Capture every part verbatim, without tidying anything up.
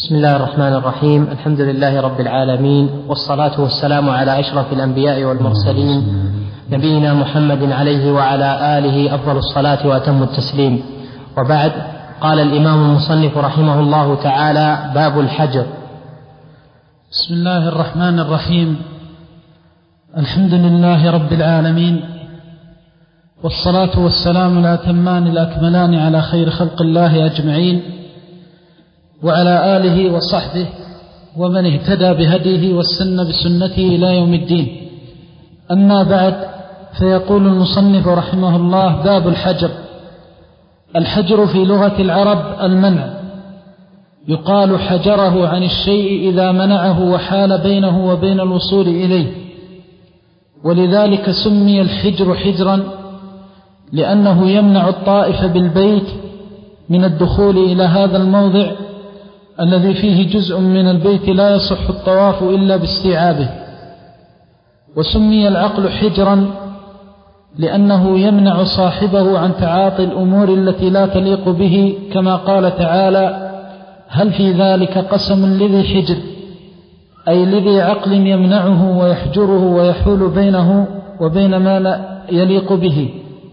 بسم الله الرحمن الرحيم. الحمد لله رب العالمين، والصلاة والسلام على أشرف الأنبياء والمرسلين نبينا محمد عليه وعلى آله أفضل الصلاة وأتم التسليم. وبعد، قال الإمام المصنف رحمه الله تعالى: باب الحجر. بسم الله الرحمن الرحيم. الحمد لله رب العالمين، والصلاة والسلام الأتمان الأكملان على خير خلق الله أجمعين، وعلى آله وصحبه ومن اهتدى بهديه واستنى بسنته إلى يوم الدين. أما بعد، فيقول المصنف رحمه الله: باب الحجر. الحجر في لغة العرب المنع، يقال حجره عن الشيء إذا منعه وحال بينه وبين الوصول إليه، ولذلك سمي الحجر حجرا لأنه يمنع الطائف بالبيت من الدخول إلى هذا الموضع الذي فيه جزء من البيت لا يصح الطواف إلا باستيعابه. وسمي العقل حجرا لأنه يمنع صاحبه عن تعاطي الأمور التي لا تليق به، كما قال تعالى: هل في ذلك قسم لذي حجر، أي لذي عقل يمنعه ويحجره ويحول بينه وبين ما لا يليق به.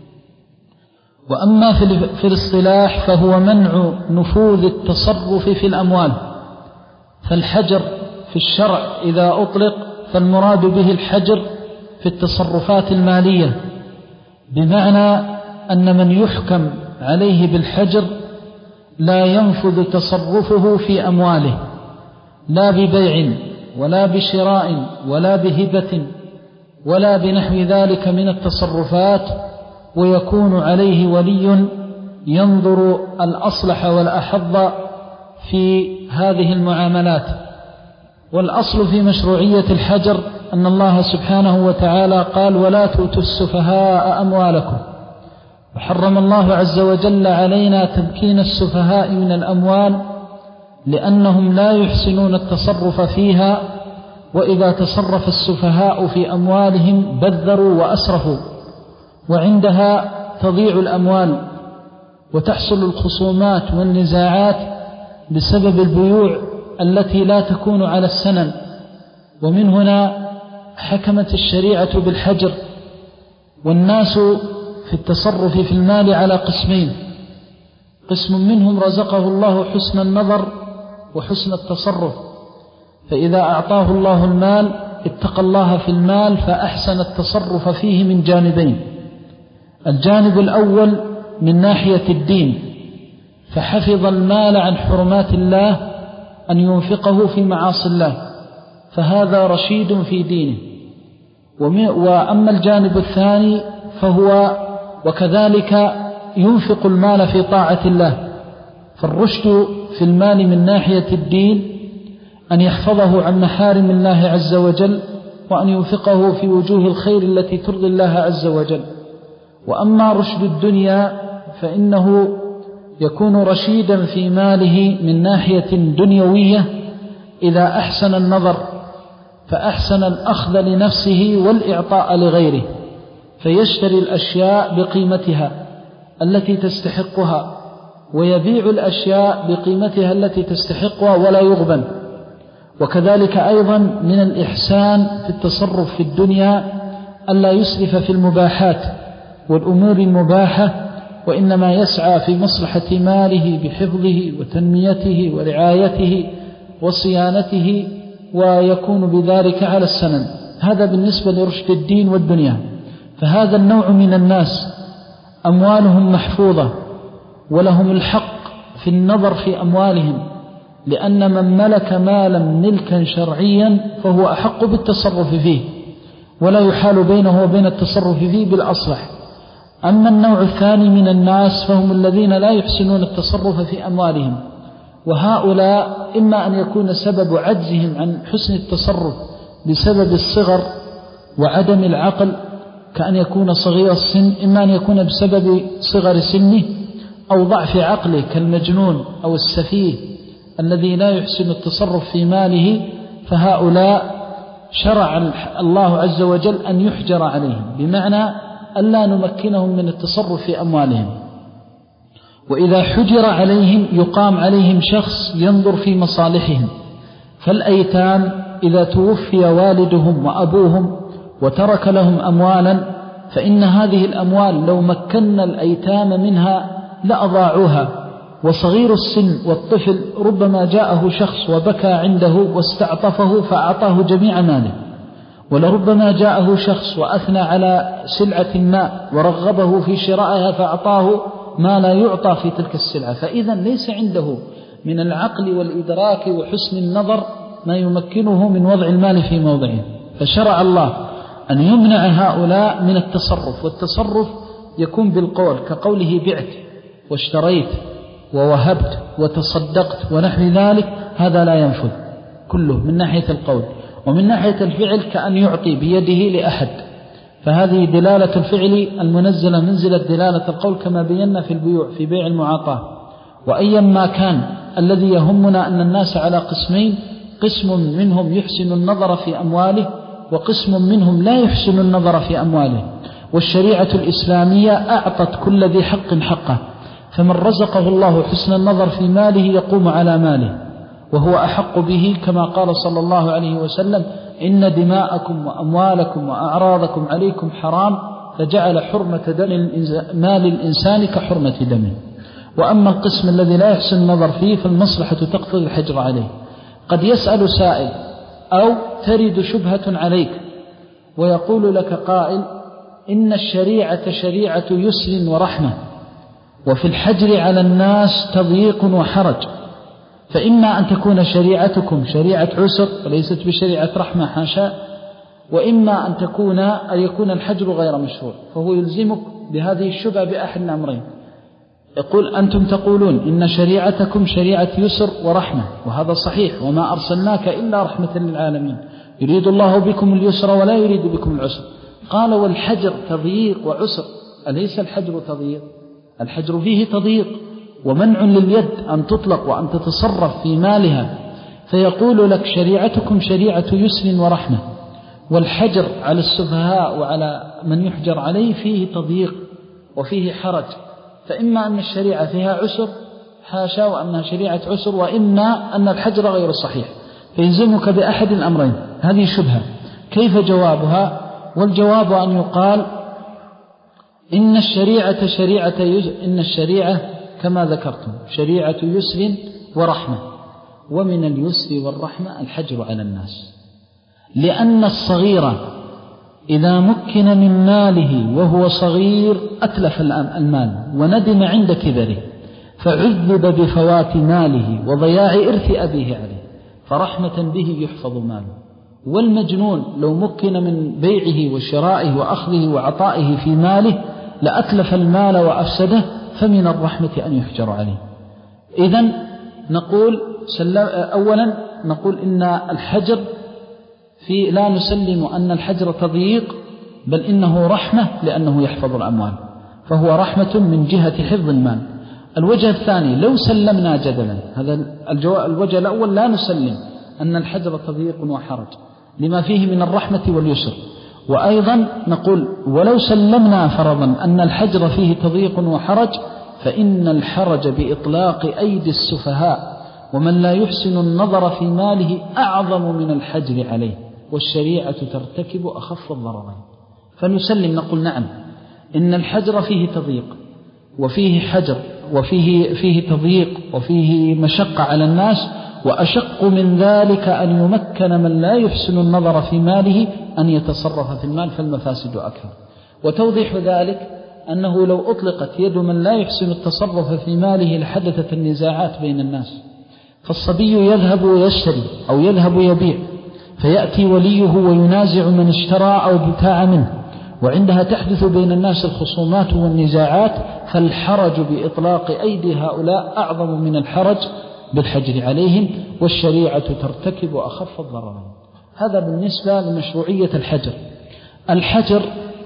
وأما في الاصطلاح فهو منع نفوذ التصرف في الأموال. فالحجر في الشرع إذا أطلق فالمراد به الحجر في التصرفات المالية، بمعنى أن من يحكم عليه بالحجر لا ينفذ تصرفه في أمواله، لا ببيع ولا بشراء ولا بهبة ولا بنحو ذلك من التصرفات، ويكون عليه ولي ينظر الأصلح والأحظ في هذه المعاملات. والأصل في مشروعية الحجر أن الله سبحانه وتعالى قال: ولا تؤتوا السفهاء أموالكم. وحرم الله عز وجل علينا تمكين السفهاء من الأموال لأنهم لا يحسنون التصرف فيها، وإذا تصرف السفهاء في أموالهم بذروا وأسرفوا، وعندها تضيع الأموال وتحصل الخصومات والنزاعات بسبب البيوع التي لا تكون على السنن. ومن هنا حكمت الشريعة بالحجر. والناس في التصرف في المال على قسمين: قسم منهم رزقه الله حسن النظر وحسن التصرف، فإذا أعطاه الله المال اتقى الله في المال فأحسن التصرف فيه من جانبين: الجانب الأول من ناحية الدين، فحفظ المال عن حرمات الله أن ينفقه في معاصي الله، فهذا رشيد في دينه. وأما الجانب الثاني فهو وكذلك ينفق المال في طاعة الله. فالرشد في المال من ناحية الدين أن يحفظه عن محارم الله عز وجل، وأن ينفقه في وجوه الخير التي ترضي الله عز وجل. وأما رشد الدنيا فإنه يكون رشيدا في ماله من ناحية دنيوية إذا أحسن النظر، فأحسن الأخذ لنفسه والإعطاء لغيره، فيشتري الأشياء بقيمتها التي تستحقها، ويبيع الأشياء بقيمتها التي تستحقها ولا يغبن. وكذلك أيضا من الإحسان في التصرف في الدنيا ألا يسرف في المباحات والأمور المباحة، وإنما يسعى في مصلحة ماله بحفظه وتنميته ورعايته وصيانته، ويكون بذلك على السنن. هذا بالنسبة لرشد الدين والدنيا. فهذا النوع من الناس أموالهم محفوظة ولهم الحق في النظر في أموالهم، لأن من ملك مالا ملكا شرعيا فهو أحق بالتصرف فيه، ولا يحال بينه وبين التصرف فيه بالأصلح. أما النوع الثاني من الناس فهم الذين لا يحسنون التصرف في أموالهم، وهؤلاء إما أن يكون سبب عجزهم عن حسن التصرف بسبب الصغر وعدم العقل، كأن يكون صغير السن، إما أن يكون بسبب صغر سنه أو ضعف عقله كالمجنون أو السفيه الذي لا يحسن التصرف في ماله، فهؤلاء شرع الله عز وجل أن يحجر عليهم، بمعنى ألا نمكنهم من التصرف في أموالهم. وإذا حجر عليهم يقام عليهم شخص ينظر في مصالحهم. فالأيتام إذا توفي والدهم وأبوهم وترك لهم أموالا، فإن هذه الأموال لو مكنا الأيتام منها لأضاعوها. وصغير السن والطفل ربما جاءه شخص وبكى عنده واستعطفه فأعطاه جميع ماله، ولربما جاءه شخص وأثنى على سلعة ما ورغبه في شرائها فأعطاه ما لا يعطى في تلك السلعة. فإذا ليس عنده من العقل والإدراك وحسن النظر ما يمكنه من وضع المال في موضعه. فشرع الله أن يمنع هؤلاء من التصرف، والتصرف يكون بالقول كقوله بعت واشتريت ووهبت وتصدقت ونحو ذلك، هذا لا ينفذ كله من ناحية القول. ومن ناحية الفعل كأن يعطي بيده لأحد، فهذه دلالة الفعل المنزلة منزلة دلالة القول كما بينا في البيوع في بيع المعاطاة. وأيا ما كان الذي يهمنا أن الناس على قسمين، قسم منهم يحسن النظر في أمواله وقسم منهم لا يحسن النظر في أمواله. والشريعة الإسلامية أعطت كل ذي حق حقه، فمن رزقه الله حسن النظر في ماله يقوم على ماله وهو أحق به، كما قال صلى الله عليه وسلم: إن دماءكم وأموالكم وأعراضكم عليكم حرام، فجعل حرمة دم مال الإنسان كحرمة دمه. وأما القسم الذي لا يحسن النظر فيه فالمصلحة تقتضي الحجر عليه. قد يسأل سائل أو ترد شبهة عليك ويقول لك قائل: إن الشريعة شريعة يسر ورحمة، وفي الحجر على الناس تضييق وحرج، فإما أن تكون شريعتكم شريعة عسر وليست بشريعة رحمة حاشا، وإما أن تكون أن يكون الحجر غير مشروع. فهو يلزمك بهذه الشبهة بأحد الأمرين: يقول أنتم تقولون إن شريعتكم شريعة يسر ورحمة، وهذا صحيح، وما أرسلناك إلا رحمة للعالمين، يريد الله بكم اليسر ولا يريد بكم العسر. قال: والحجر تضييق وعسر، أليس الحجر تضييق؟ الحجر فيه تضييق ومنع لليد أن تطلق وأن تتصرف في مالها. فيقول لك شريعتكم شريعة يسر ورحمة، والحجر على السفهاء وعلى من يحجر عليه فيه تضييق وفيه حرج، فإما أن الشريعة فيها عسر حاشا وأنها شريعة عسر، وإما أن الحجر غير صحيح، فيلزمك بأحد الأمرين. هذه شبهة، كيف جوابها؟ والجواب أن يقال: إن الشريعة شريعة يسر، إن الشريعة كما ذكرتم شريعة يسر ورحمة، ومن اليسر والرحمة الحجر على الناس، لأن الصغير إذا مكن من ماله وهو صغير أتلف المال وندم عند كبره، فعذب بفوات ماله وضياع إرث أبيه عليه، فرحمة به يحفظ ماله. والمجنون لو مكن من بيعه وشرائه وأخذه وعطائه في ماله لأتلف المال وأفسده، فمن الرحمة أن يحجر عليه. إذن نقول أولا نقول إن الحجر في لا نسلم أن الحجر تضييق، بل إنه رحمة لأنه يحفظ الأموال، فهو رحمة من جهة حفظ المال. الوجه الثاني لو سلمنا جدلا، هذا الوجه الأول لا نسلم أن الحجر تضييق وحرج لما فيه من الرحمة واليسر. وأيضا نقول ولو سلمنا فرضا أن الحجر فيه تضييق وحرج، فإن الحرج بإطلاق أيدي السفهاء ومن لا يحسن النظر في ماله أعظم من الحجر عليه، والشريعة ترتكب أخف الضررين. فنسلم نقول نعم إن الحجر فيه تضييق وفيه حجر وفيه فيه تضييق وفيه مشقة على الناس، وأشق من ذلك أن يمكن من لا يحسن النظر في ماله أن يتصرف في المال، فالمفاسد أكثر. وتوضيح ذلك أنه لو أطلقت يد من لا يحسن التصرف في ماله لحدثت النزاعات بين الناس. فالصبي يذهب ويشتري أو يذهب يبيع، فيأتي وليه وينازع من اشترى أو ابتاع منه، وعندها تحدث بين الناس الخصومات والنزاعات، فالحرج بإطلاق أيدي هؤلاء أعظم من الحرج بالحجر عليهم، والشريعة ترتكب أخف الضررين. هذا بالنسبة لمشروعية الحجر. الحجر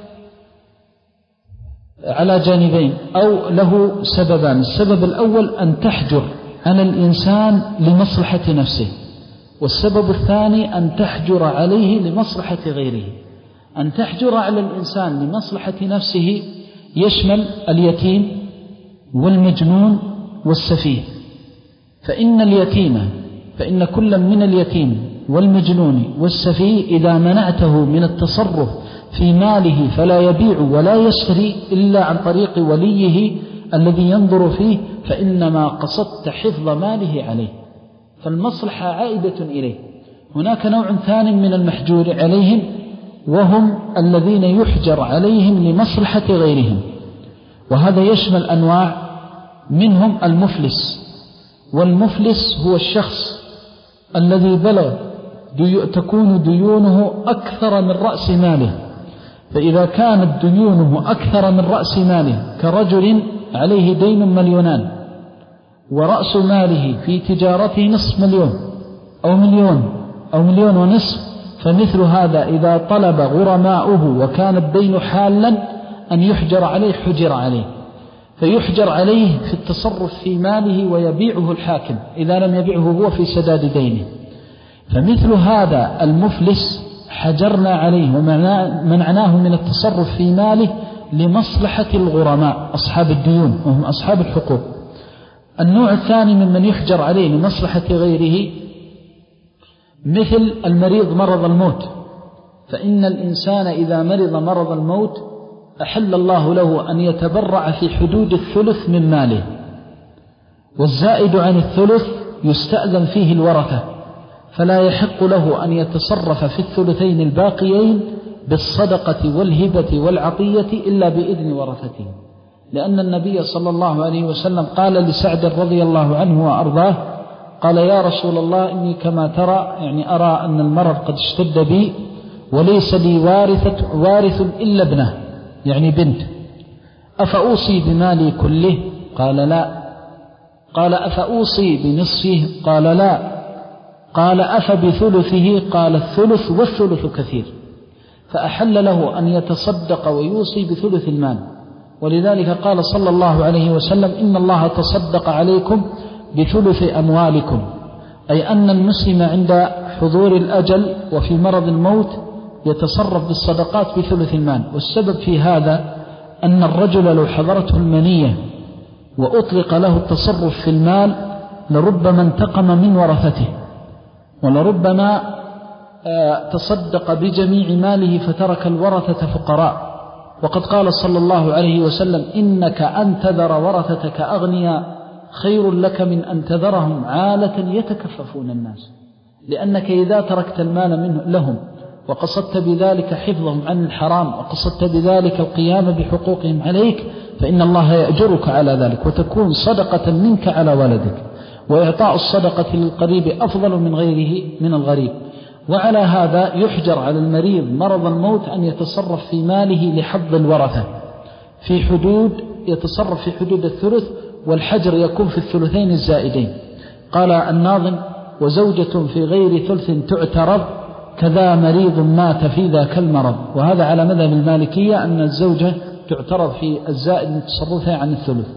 على جانبين أو له سببان: السبب الأول أن تحجر على الإنسان لمصلحة نفسه، والسبب الثاني أن تحجر عليه لمصلحة غيره. أن تحجر على الإنسان لمصلحة نفسه يشمل اليتيم والمجنون والسفيه. فإن اليتيم فإن كل من اليتيم والمجنون والسفيه إذا منعته من التصرف في ماله فلا يبيع ولا يشتري إلا عن طريق وليه الذي ينظر فيه، فإنما قصدت حفظ ماله عليه، فالمصلحة عائدة إليه. هناك نوع ثاني من المحجور عليهم، وهم الذين يحجر عليهم لمصلحة غيرهم، وهذا يشمل أنواع، منهم المفلس. والمفلس هو الشخص الذي بلغ ديو تكون ديونه أكثر من رأس ماله، فإذا كانت ديونه أكثر من رأس ماله كرجل عليه دين مليونان ورأس ماله في تجارته نصف مليون أو مليون أو مليون ونصف، فمثل هذا إذا طلب غرماؤه وكان الدين حالا أن يحجر عليه حجر عليه، فيحجر عليه في التصرف في ماله ويبيعه الحاكم إذا لم يبيعه هو في سداد دينه. فمثل هذا المفلس حجرنا عليه ومنعناه من التصرف في ماله لمصلحة الغرماء أصحاب الديون وهم أصحاب الحقوق. النوع الثاني ممن يحجر عليه لمصلحة غيره مثل المريض مرض الموت، فإن الإنسان إذا مرض مرض الموت أحل الله له أن يتبرع في حدود الثلث من ماله، والزائد عن الثلث يستأذن فيه الورثة، فلا يحق له أن يتصرف في الثلثين الباقيين بالصدقة والهبة والعطية إلا بإذن ورثته، لأن النبي صلى الله عليه وسلم قال لسعد رضي الله عنه وأرضاه، قال يا رسول الله إني كما ترى يعني أرى أن المرض قد اشتد بي وليس لي وارثة وارث إلا ابنه يعني بنت، أفأوصي بمالي كله؟ قال لا. قال أفأوصي بنصفه؟ قال لا. قال أفبثلثه؟ قال الثلث والثلث كثير، فأحل له أن يتصدق ويوصي بثلث المال. ولذلك قال صلى الله عليه وسلم إن الله تصدق عليكم بثلث أموالكم، أي أن المسلم عند حضور الأجل وفي مرض الموت يتصرف بالصدقات بثلث المال. والسبب في هذا أن الرجل لو حضرته المنية وأطلق له التصرف في المال لربما انتقم من ورثته، ولربما تصدق بجميع ماله فترك الورثة فقراء. وقد قال صلى الله عليه وسلم إنك أن تذر ورثتك أغنياء خير لك من أن تذرهم عالة يتكففون الناس، لأنك إذا تركت المال منه لهم وقصدت بذلك حفظهم عن الحرام وقصدت بذلك القيام بحقوقهم عليك فإن الله يأجرك على ذلك، وتكون صدقة منك على ولدك، وإعطاء الصدقة للقريب أفضل من غيره من الغريب. وعلى هذا يحجر على المريض مرض الموت أن يتصرف في ماله لحظ الورثة في حدود يتصرف في حدود الثلث، والحجر يكون في الثلثين الزائدين. قال الناظم وزوجة في غير ثلث تعترض كذا مريض مات في ذاك المرض، وهذا على مذهب المالكية أن الزوجة تعترض في الزائد من تصرفها عن الثلث.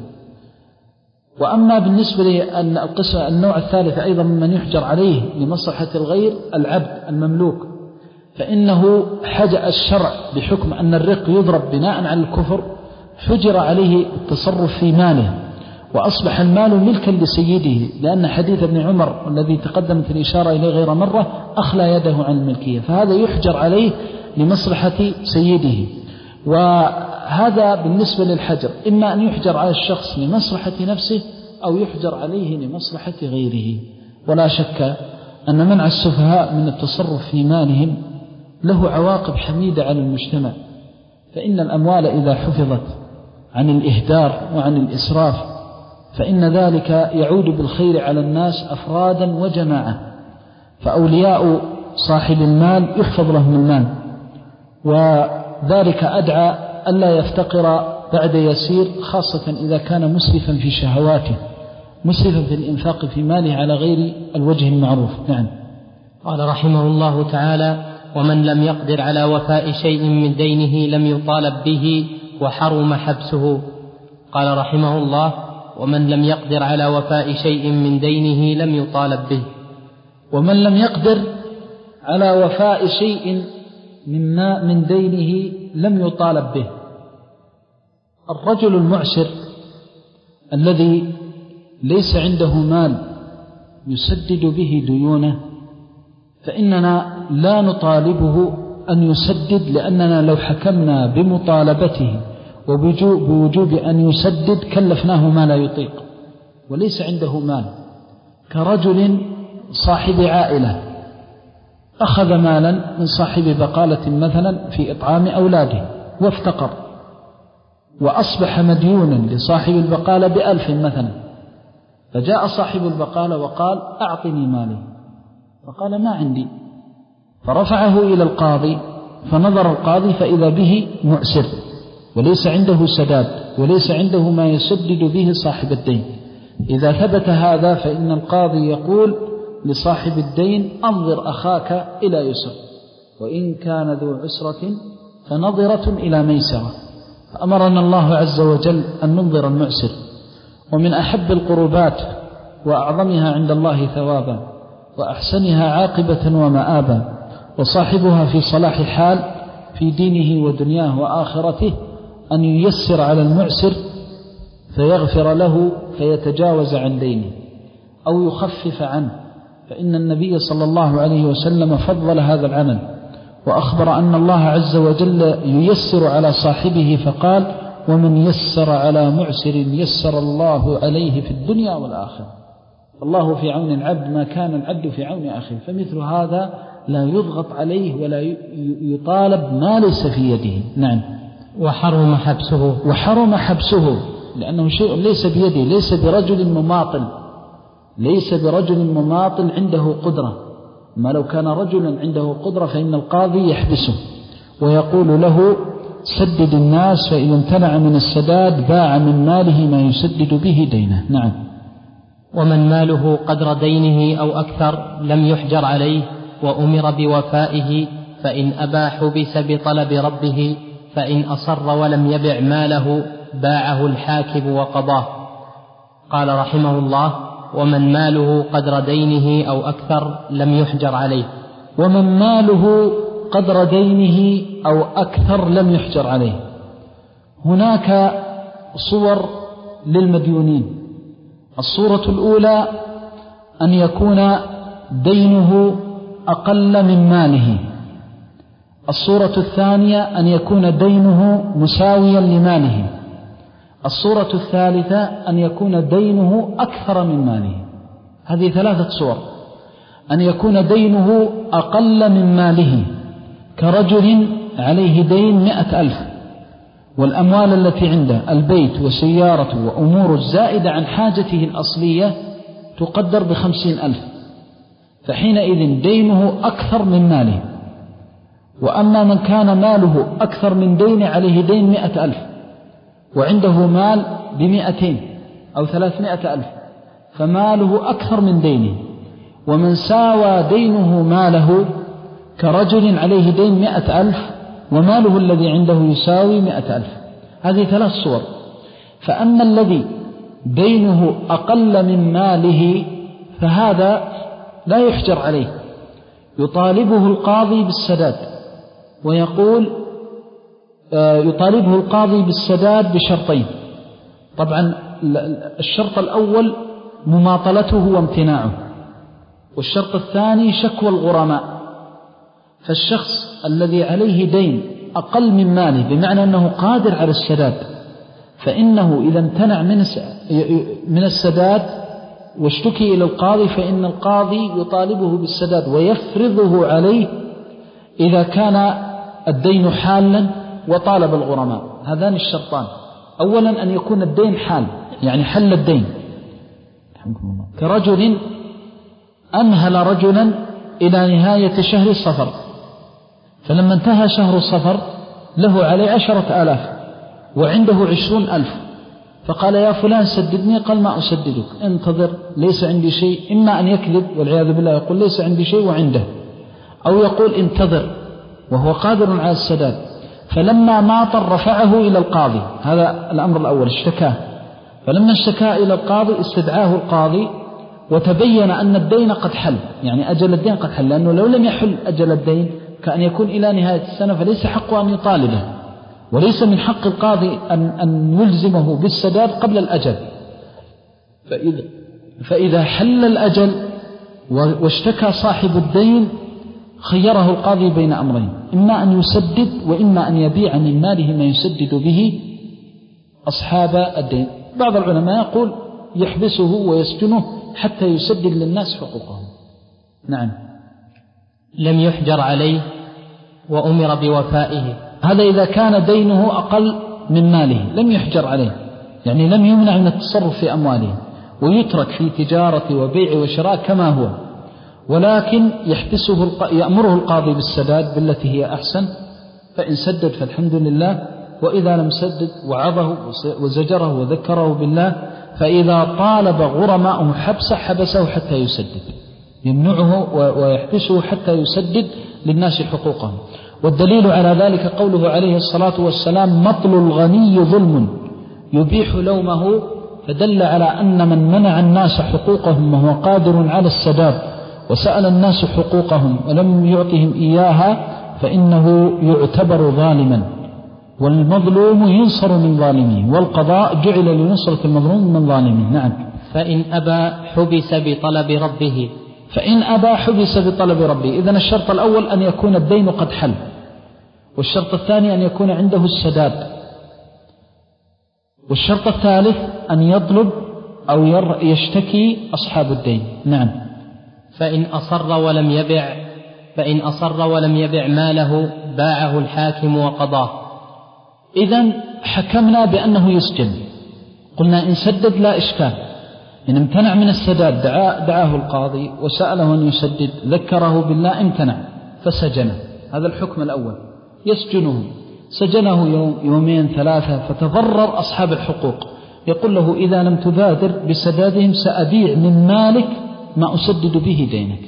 وأما بالنسبة لأن القسم النوع الثالث أيضا من يحجر عليه لمصلحة الغير العبد المملوك، فإنه حجأ الشرع بحكم أن الرق يضرب بناء على الكفر، حجر عليه التصرف في ماله وأصبح المال ملكا لسيده، لأن حديث ابن عمر الذي تقدمت الإشارة إليه غير مرة أخلى يده عن الملكية، فهذا يحجر عليه لمصلحة سيده. وهذا بالنسبة للحجر إما أن يحجر على الشخص لمصلحة نفسه أو يحجر عليه لمصلحة غيره. ولا شك أن منع السفهاء من التصرف في مالهم له عواقب حميدة على المجتمع، فإن الأموال إذا حفظت عن الإهدار وعن الإسراف فإن ذلك يعود بالخير على الناس أفرادا وجماعة، فأولياء صاحب المال يحفظ لهم المال، وذلك أدعى ألا يفتقر بعد يسير، خاصة إذا كان مسرفا في شهواته مسرفا في الإنفاق في ماله على غير الوجه المعروف. نعم. قال رحمه الله تعالى ومن لم يقدر على وفاء شيء من دينه لم يطالب به وحرم حبسه. قال رحمه الله ومن لم يقدر على وفاء شيء من دينه لم يطالب به. ومن لم يقدر على وفاء شيء من من دينه لم يطالب به. الرجل المعسر الذي ليس عنده مال يسدد به ديونه فإننا لا نطالبه أن يسدد، لأننا لو حكمنا بمطالبته وبوجوب أن يسدد كلفناه ما لا يطيق وليس عنده مال. كرجل صاحب عائلة أخذ مالا من صاحب بقالة مثلا في إطعام أولاده وافتقر وأصبح مديونا لصاحب البقالة بألف مثلا، فجاء صاحب البقالة وقال أعطني مالي، فقال ما عندي، فرفعه إلى القاضي، فنظر القاضي فإذا به معسر وليس عنده سداد وليس عنده ما يسدد به صاحب الدين. إذا ثبت هذا فإن القاضي يقول لصاحب الدين أنظر أخاك إلى يسر، وإن كان ذو عسرة فنظرة إلى ميسرة. فأمرنا الله عز وجل أن ننظر المعسر. ومن أحب القربات وأعظمها عند الله ثوابا وأحسنها عاقبة ومآبا وصاحبها في صلاح حال في دينه ودنياه وآخرته أن ييسر على المعسر فيغفر له فيتجاوز عن دينه أو يخفف عنه، فإن النبي صلى الله عليه وسلم فضل هذا العمل وأخبر أن الله عز وجل ييسر على صاحبه فقال ومن يسر على معسر يسر الله عليه في الدنيا والآخرة. الله في عون العبد ما كان العبد في عون أخيه، فمثل هذا لا يضغط عليه ولا يطالب ما ليس في يده. نعم. وحرم حبسه وحرم حبسه لأنه شيء ليس بيده، ليس برجل مماطل ليس برجل مماطل عنده قدرة. ما لو كان رجلا عنده قدرة فإن القاضي يحبسه ويقول له سدد الناس، فإذا امتنع من السداد باع من ماله ما يسدد به دينه. نعم. ومن ماله قدر دينه أو أكثر لم يحجر عليه وأمر بوفائه، فإن أبى حبس بطلب ربه، فإن أصر ولم يبع ماله باعه الحاكم وقضاه. قال رحمه الله ومن ماله قدر دينه أو أكثر لم يحجر عليه. ومن ماله قدر دينه أو أكثر لم يحجر عليه. هناك صور للمديونين. الصورة الأولى أن يكون دينه أقل من ماله. الصورة الثانية أن يكون دينه مساويا لماله. الصورة الثالثة أن يكون دينه أكثر من ماله. هذه ثلاثة صور. أن يكون دينه أقل من ماله كرجل عليه دين مئة ألف، والأموال التي عنده البيت وسيارته وأمور الزائدة عن حاجته الأصلية تقدر بخمسين ألف، فحينئذ دينه أكثر من ماله. وأما من كان ماله أكثر من دين عليه دين مئة ألف وعنده مال بمئتين أو ثلاثمائة ألف فماله أكثر من دينه. ومن ساوى دينه ماله كرجل عليه دين مئة ألف وماله الذي عنده يساوي مئة ألف. هذه ثلاث صور. فأما الذي دينه أقل من ماله فهذا لا يحجر عليه، يطالبه القاضي بالسداد، ويقول يطالبه القاضي بالسداد بشرطين. طبعا الشرط الأول مماطلته وامتناعه، والشرط الثاني شكوى الغرماء. فالشخص الذي عليه دين أقل من ماله بمعنى أنه قادر على السداد، فإنه إذا امتنع من السداد واشتكي إلى القاضي فإن القاضي يطالبه بالسداد ويفرضه عليه إذا كان الدين حالا وطالب الغرماء. هذان الشرطان. أولا أن يكون الدين حال، يعني حل الدين، كرجل أمهل رجلا إلى نهاية شهر الصفر، فلما انتهى شهر الصفر له عليه عشرة آلاف وعنده عشرون ألف، فقال يا فلان سددني، قال ما أسددك، انتظر ليس عندي شيء. إما أن يكذب والعياذ بالله يقول ليس عندي شيء وعنده، أو يقول انتظر وهو قادر على السداد. فلما ماطر رفعه إلى القاضي، هذا الأمر الأول، اشتكاه. فلما اشتكى إلى القاضي استدعاه القاضي وتبين أن الدين قد حل، يعني أجل الدين قد حل، لأنه لو لم يحل أجل الدين كأن يكون إلى نهاية السنة فليس حقه أن يطالبه، وليس من حق القاضي أن, أن يلزمه بالسداد قبل الأجل. فإذا, فإذا حل الأجل واشتكى صاحب الدين خيره القاضي بين أمرين، إما أن يسدد وإما أن يبيع من ماله ما يسدد به أصحاب الدين. بعض العلماء يقول يحبسه ويسجنه حتى يسدد للناس حقوقهم. نعم. لم يحجر عليه وأمر بوفائه، هذا إذا كان دينه أقل من ماله لم يحجر عليه، يعني لم يمنع من التصرف في أمواله ويترك في تجارة وبيع وشراء كما هو، ولكن يحبسه يأمره القاضي بالسداد بالتي هي أحسن، فإن سدد فالحمد لله، وإذا لم سدد وعظه وزجره وذكره بالله، فإذا طالب غرماءه حبسه حبسه حتى يسدد، يمنعه ويحبسه حتى يسدد للناس حقوقهم. والدليل على ذلك قوله عليه الصلاة والسلام: مطل الغني ظلم يبيح لومه، فدل على أن من منع الناس حقوقهم وهو قادر على السداد وسأل الناس حقوقهم ولم يعطهم إياها فإنه يعتبر ظالما، والمظلوم ينصر من ظالمه، والقضاء جعل لنصرة المظلوم من ظالمه. نعم. فإن أبى حبس بطلب ربه، فإن أبى حبس بطلب ربه. إذن الشرط الأول أن يكون الدين قد حل، والشرط الثاني أن يكون عنده السداد، والشرط الثالث أن يطلب أو يشتكي أصحاب الدين. نعم. فإن أصر ولم يبع فإن أصر ولم يبع ماله باعه الحاكم وقضاه. إذن حكمنا بأنه يسجن، قلنا إن سدد لا إشكال، إن امتنع من السداد دعاه, دعاه القاضي وسأله أن يسدد، ذكره بالله امتنع فسجنه، هذا الحكم الأول. يسجنه، سجنه يوم يومين ثلاثة، فتضرر أصحاب الحقوق، يقول له إذا لم تبادر بسدادهم سأبيع من مالك ما أسدد به دينك.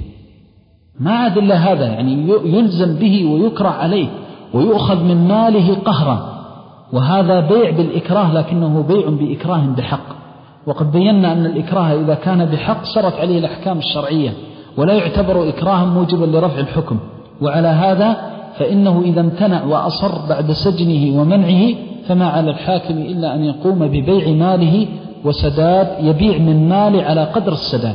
ما عاد إلا هذا، يعني يلزم به ويكره عليه ويؤخذ من ماله قهرا، وهذا بيع بالإكراه، لكنه بيع بإكراه بحق. وقد بينا أن الإكراه إذا كان بحق سرت عليه الأحكام الشرعية ولا يعتبر إكراها موجبا لرفع الحكم. وعلى هذا فإنه إذا امتنع وأصر بعد سجنه ومنعه فما على الحاكم إلا أن يقوم ببيع ماله وسداد، يبيع من ماله على قدر السداد.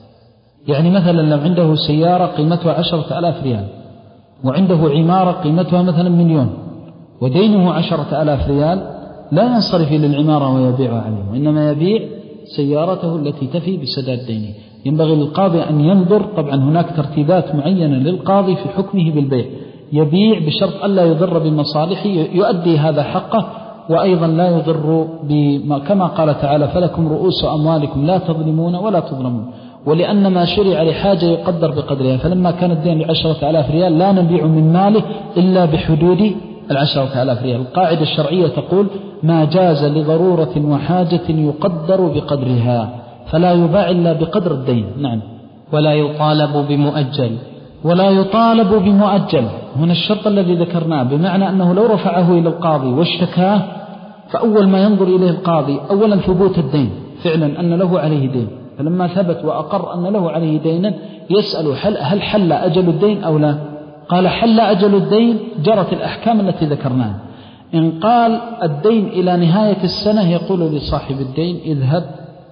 يعني مثلا لو عنده سيارة قيمتها عشرة ألاف ريال وعنده عمارة قيمتها مثلا مليون ودينه عشرة ألاف ريال، لا ينصرف للعمارة ويبيعها عليه، وإنما يبيع سيارته التي تفي بسداد دينه. ينبغي للقاضي أن ينظر، طبعا هناك ترتيبات معينة للقاضي في حكمه بالبيع، يبيع بشرط ألا يضر بمصالحه، يؤدي هذا حقه، وأيضا لا يضر بما كما قال تعالى: فلكم رؤوس أموالكم لا تظلمون ولا تظلمون. ولأن ما شرع لحاجة يقدر بقدرها، فلما كان الدين بعشرة آلاف ريال لا نبيع من ماله إلا بحدود العشرة آلاف ريال. القاعدة الشرعية تقول: ما جاز لضرورة وحاجة يقدر بقدرها، فلا يباع إلا بقدر الدين. نعم. ولا يطالب بمؤجل ولا يطالب بمؤجل. هنا الشرط الذي ذكرناه، بمعنى أنه لو رفعه إلى القاضي واشتكاه، فأول ما ينظر إليه القاضي أولا ثبوت الدين، فعلا أن له عليه دين، فلما ثبت وأقر أن له عليه دينا يسأل هل حل أجل الدين أو لا؟ قال حل أجل الدين، جرت الأحكام التي ذكرناها. إن قال الدين إلى نهاية السنة، يقول لصاحب الدين: اذهب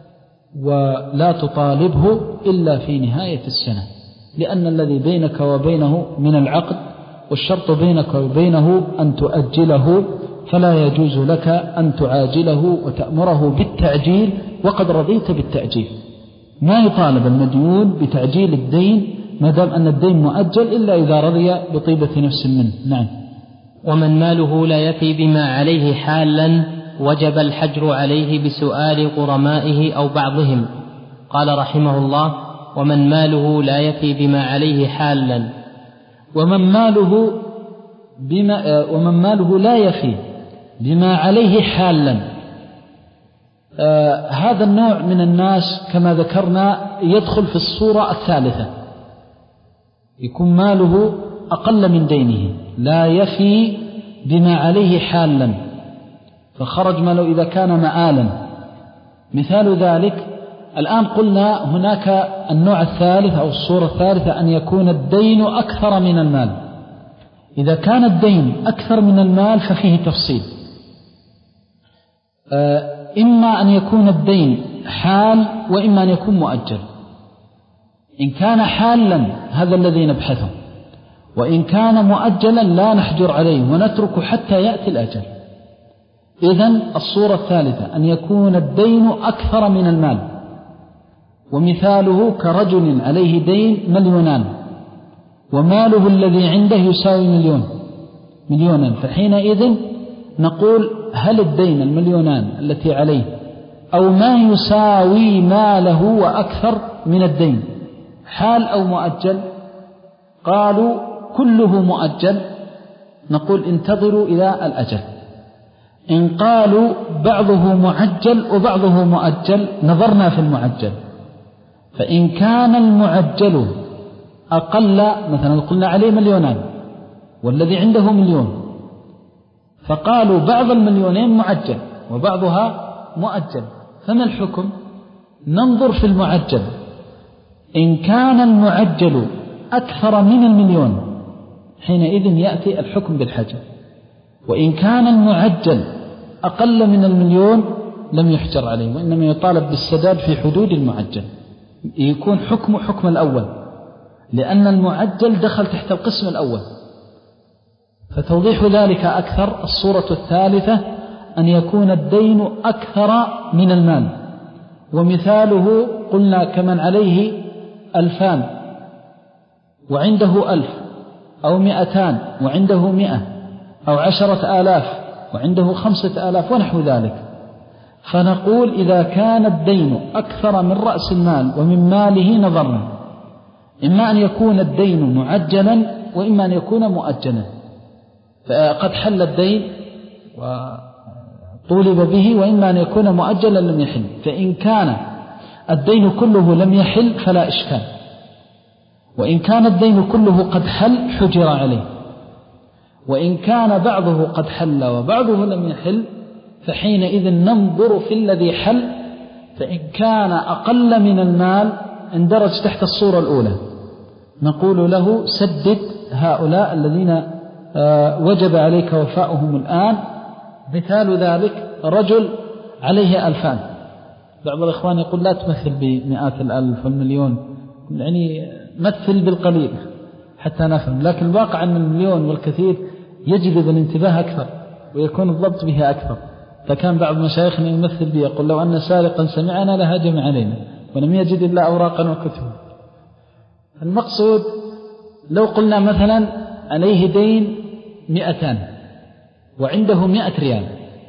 ولا تطالبه إلا في نهاية السنة، لأن الذي بينك وبينه من العقد، والشرط بينك وبينه أن تؤجله، فلا يجوز لك أن تعاجله وتأمره بالتعجيل وقد رضيت بالتأجيل. ما يطالب المديون بتعجيل الدين ما دام أن الدين مؤجل إلا إذا رضي بطيبة نفس منه. نعم. ومن ماله لا يفي بما عليه حالا وجب الحجر عليه بسؤال غرمائه أو بعضهم. قال رحمه الله: ومن ماله لا يفي بما عليه حالا. ومن ماله بما ومن ماله لا يفي بما عليه حالا، آه هذا النوع من الناس كما ذكرنا يدخل في الصورة الثالثة، يكون ماله أقل من دينه، لا يفي بما عليه حالا، فخرج ماله إذا كان مآلا. مثال ذلك الآن قلنا هناك النوع الثالث أو الصورة الثالثة أن يكون الدين أكثر من المال. إذا كان الدين أكثر من المال ففيه تفصيل، إما أن يكون الدين حال وإما أن يكون مؤجل. إن كان حالا هذا الذي نبحثه، وإن كان مؤجلا لا نحجر عليه ونترك حتى يأتي الأجل. إذن الصورة الثالثة أن يكون الدين أكثر من المال، ومثاله كرجل عليه دين مليونان وماله الذي عنده يساوي مليون مليونا، فحينئذ نقول هل الدين المليونان التي عليه أو ما يساوي ماله وأكثر من الدين حال أو مؤجل؟ قالوا كله مؤجل، نقول انتظروا إلى الأجل. إن قالوا بعضه معجل وبعضه مؤجل نظرنا في المعجل، فإن كان المعجل أقل، مثلا قلنا عليه مليونان والذي عنده مليون، فقالوا بعض المليونين معجل وبعضها مؤجل، فما الحكم؟ ننظر في المعجل. إن كان المعجل أكثر من المليون حينئذ يأتي الحكم بالحجر، وإن كان المعجل أقل من المليون لم يحجر عليه، وإنما يطالب بالسداد في حدود المعجل، يكون حكم حكم الأول، لأن المعجل دخل تحت القسم الأول. فتوضيح ذلك أكثر الصورة الثالثة أن يكون الدين أكثر من المال، ومثاله قلنا كمن عليه ألفان وعنده ألف، أو مئتان وعنده مئة، أو عشرة آلاف وعنده خمسة آلاف ونحو ذلك. فنقول إذا كان الدين أكثر من رأس المال ومن ماله نظرنا، إما أن يكون الدين معجلا وإما أن يكون مؤجلا، فقد حل الدين وطولب به، وإما أن يكون مؤجلا لم يحل. فإن كان الدين كله لم يحل فلا إشكال، وإن كان الدين كله قد حل حجر عليه، وإن كان بعضه قد حل وبعضه لم يحل فحينئذ ننظر في الذي حل، فإن كان أقل من المال اندرج تحت الصورة الأولى، نقول له سدد هؤلاء الذين وجب عليك وفاؤهم الآن. مثال ذلك رجل عليه ألفان، بعض الإخوان يقول لا تمثل بمئات الألف والمليون، يعني مثل بالقليل حتى نفهم، لكن الواقع أن المليون والكثير يجلب الانتباه أكثر ويكون الضبط به أكثر. فكان بعض مشايخنا يمثل به يقول لو أن سارقا سمعنا لهجم علينا ولم يجد إلا أوراقا وكتبا. المقصود لو قلنا مثلا عليه دين مئتان وعنده مئة ريال،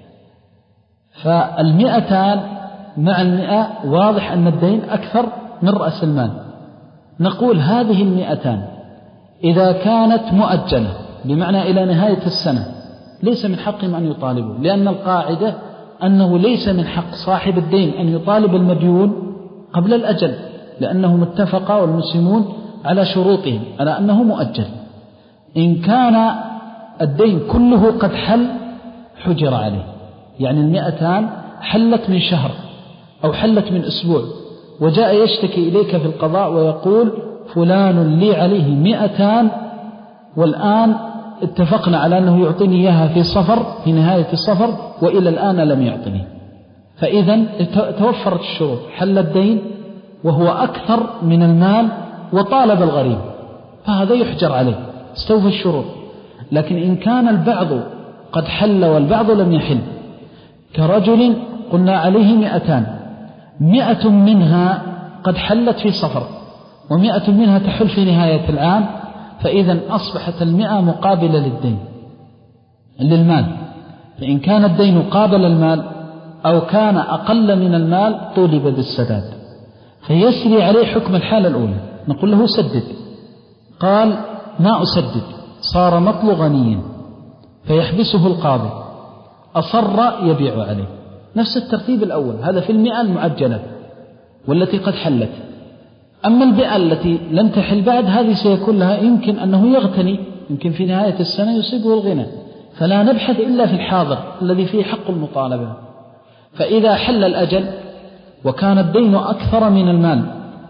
فالمئتان مع المئة واضح أن الدين أكثر من رأس المال. نقول هذه المئتان إذا كانت مؤجلة بمعنى إلى نهاية السنة ليس من حقهم أن يطالبوا، لأن القاعدة أنه ليس من حق صاحب الدين أن يطالب المديون قبل الأجل، لأنهم اتفقا والمسلمون على شروطهم على أنه مؤجل. إن كان الدين كله قد حل حجر عليه، يعني المئتان حلت من شهر أو حلت من أسبوع، وجاء يشتكي إليك في القضاء ويقول فلان لي عليه مئتان والآن اتفقنا على أنه يعطيني إياها في صفر في نهاية الصفر وإلى الآن لم يعطني. فإذا توفرت الشروط، حل الدين وهو أكثر من المال وطالب الغريم، فهذا يحجر عليه، استوفى الشروط. لكن إن كان البعض قد حل والبعض لم يحل، كرجل قلنا عليه مئتان، مئة منها قد حلت في صفر ومئة منها تحل في نهاية العام، فإذا أصبحت المئة مقابلة للدين للمال. فإن كان الدين قابل المال أو كان أقل من المال طولب بالسداد، فيسري عليه حكم الحالة الأولى، نقول له سدد، قال ما أسدد، صار مطل غني فيحبسه القاضي، أصر يبيع عليه، نفس الترتيب الأول، هذا في المئة المعجلة والتي قد حلت. أما البيئة التي لم تحل بعد هذه سيكون لها يمكن أنه يغتني، يمكن في نهاية السنة يصيبه الغنى، فلا نبحث إلا في الحاضر الذي فيه حق المطالبة. فإذا حل الأجل وكان الدين أكثر من المال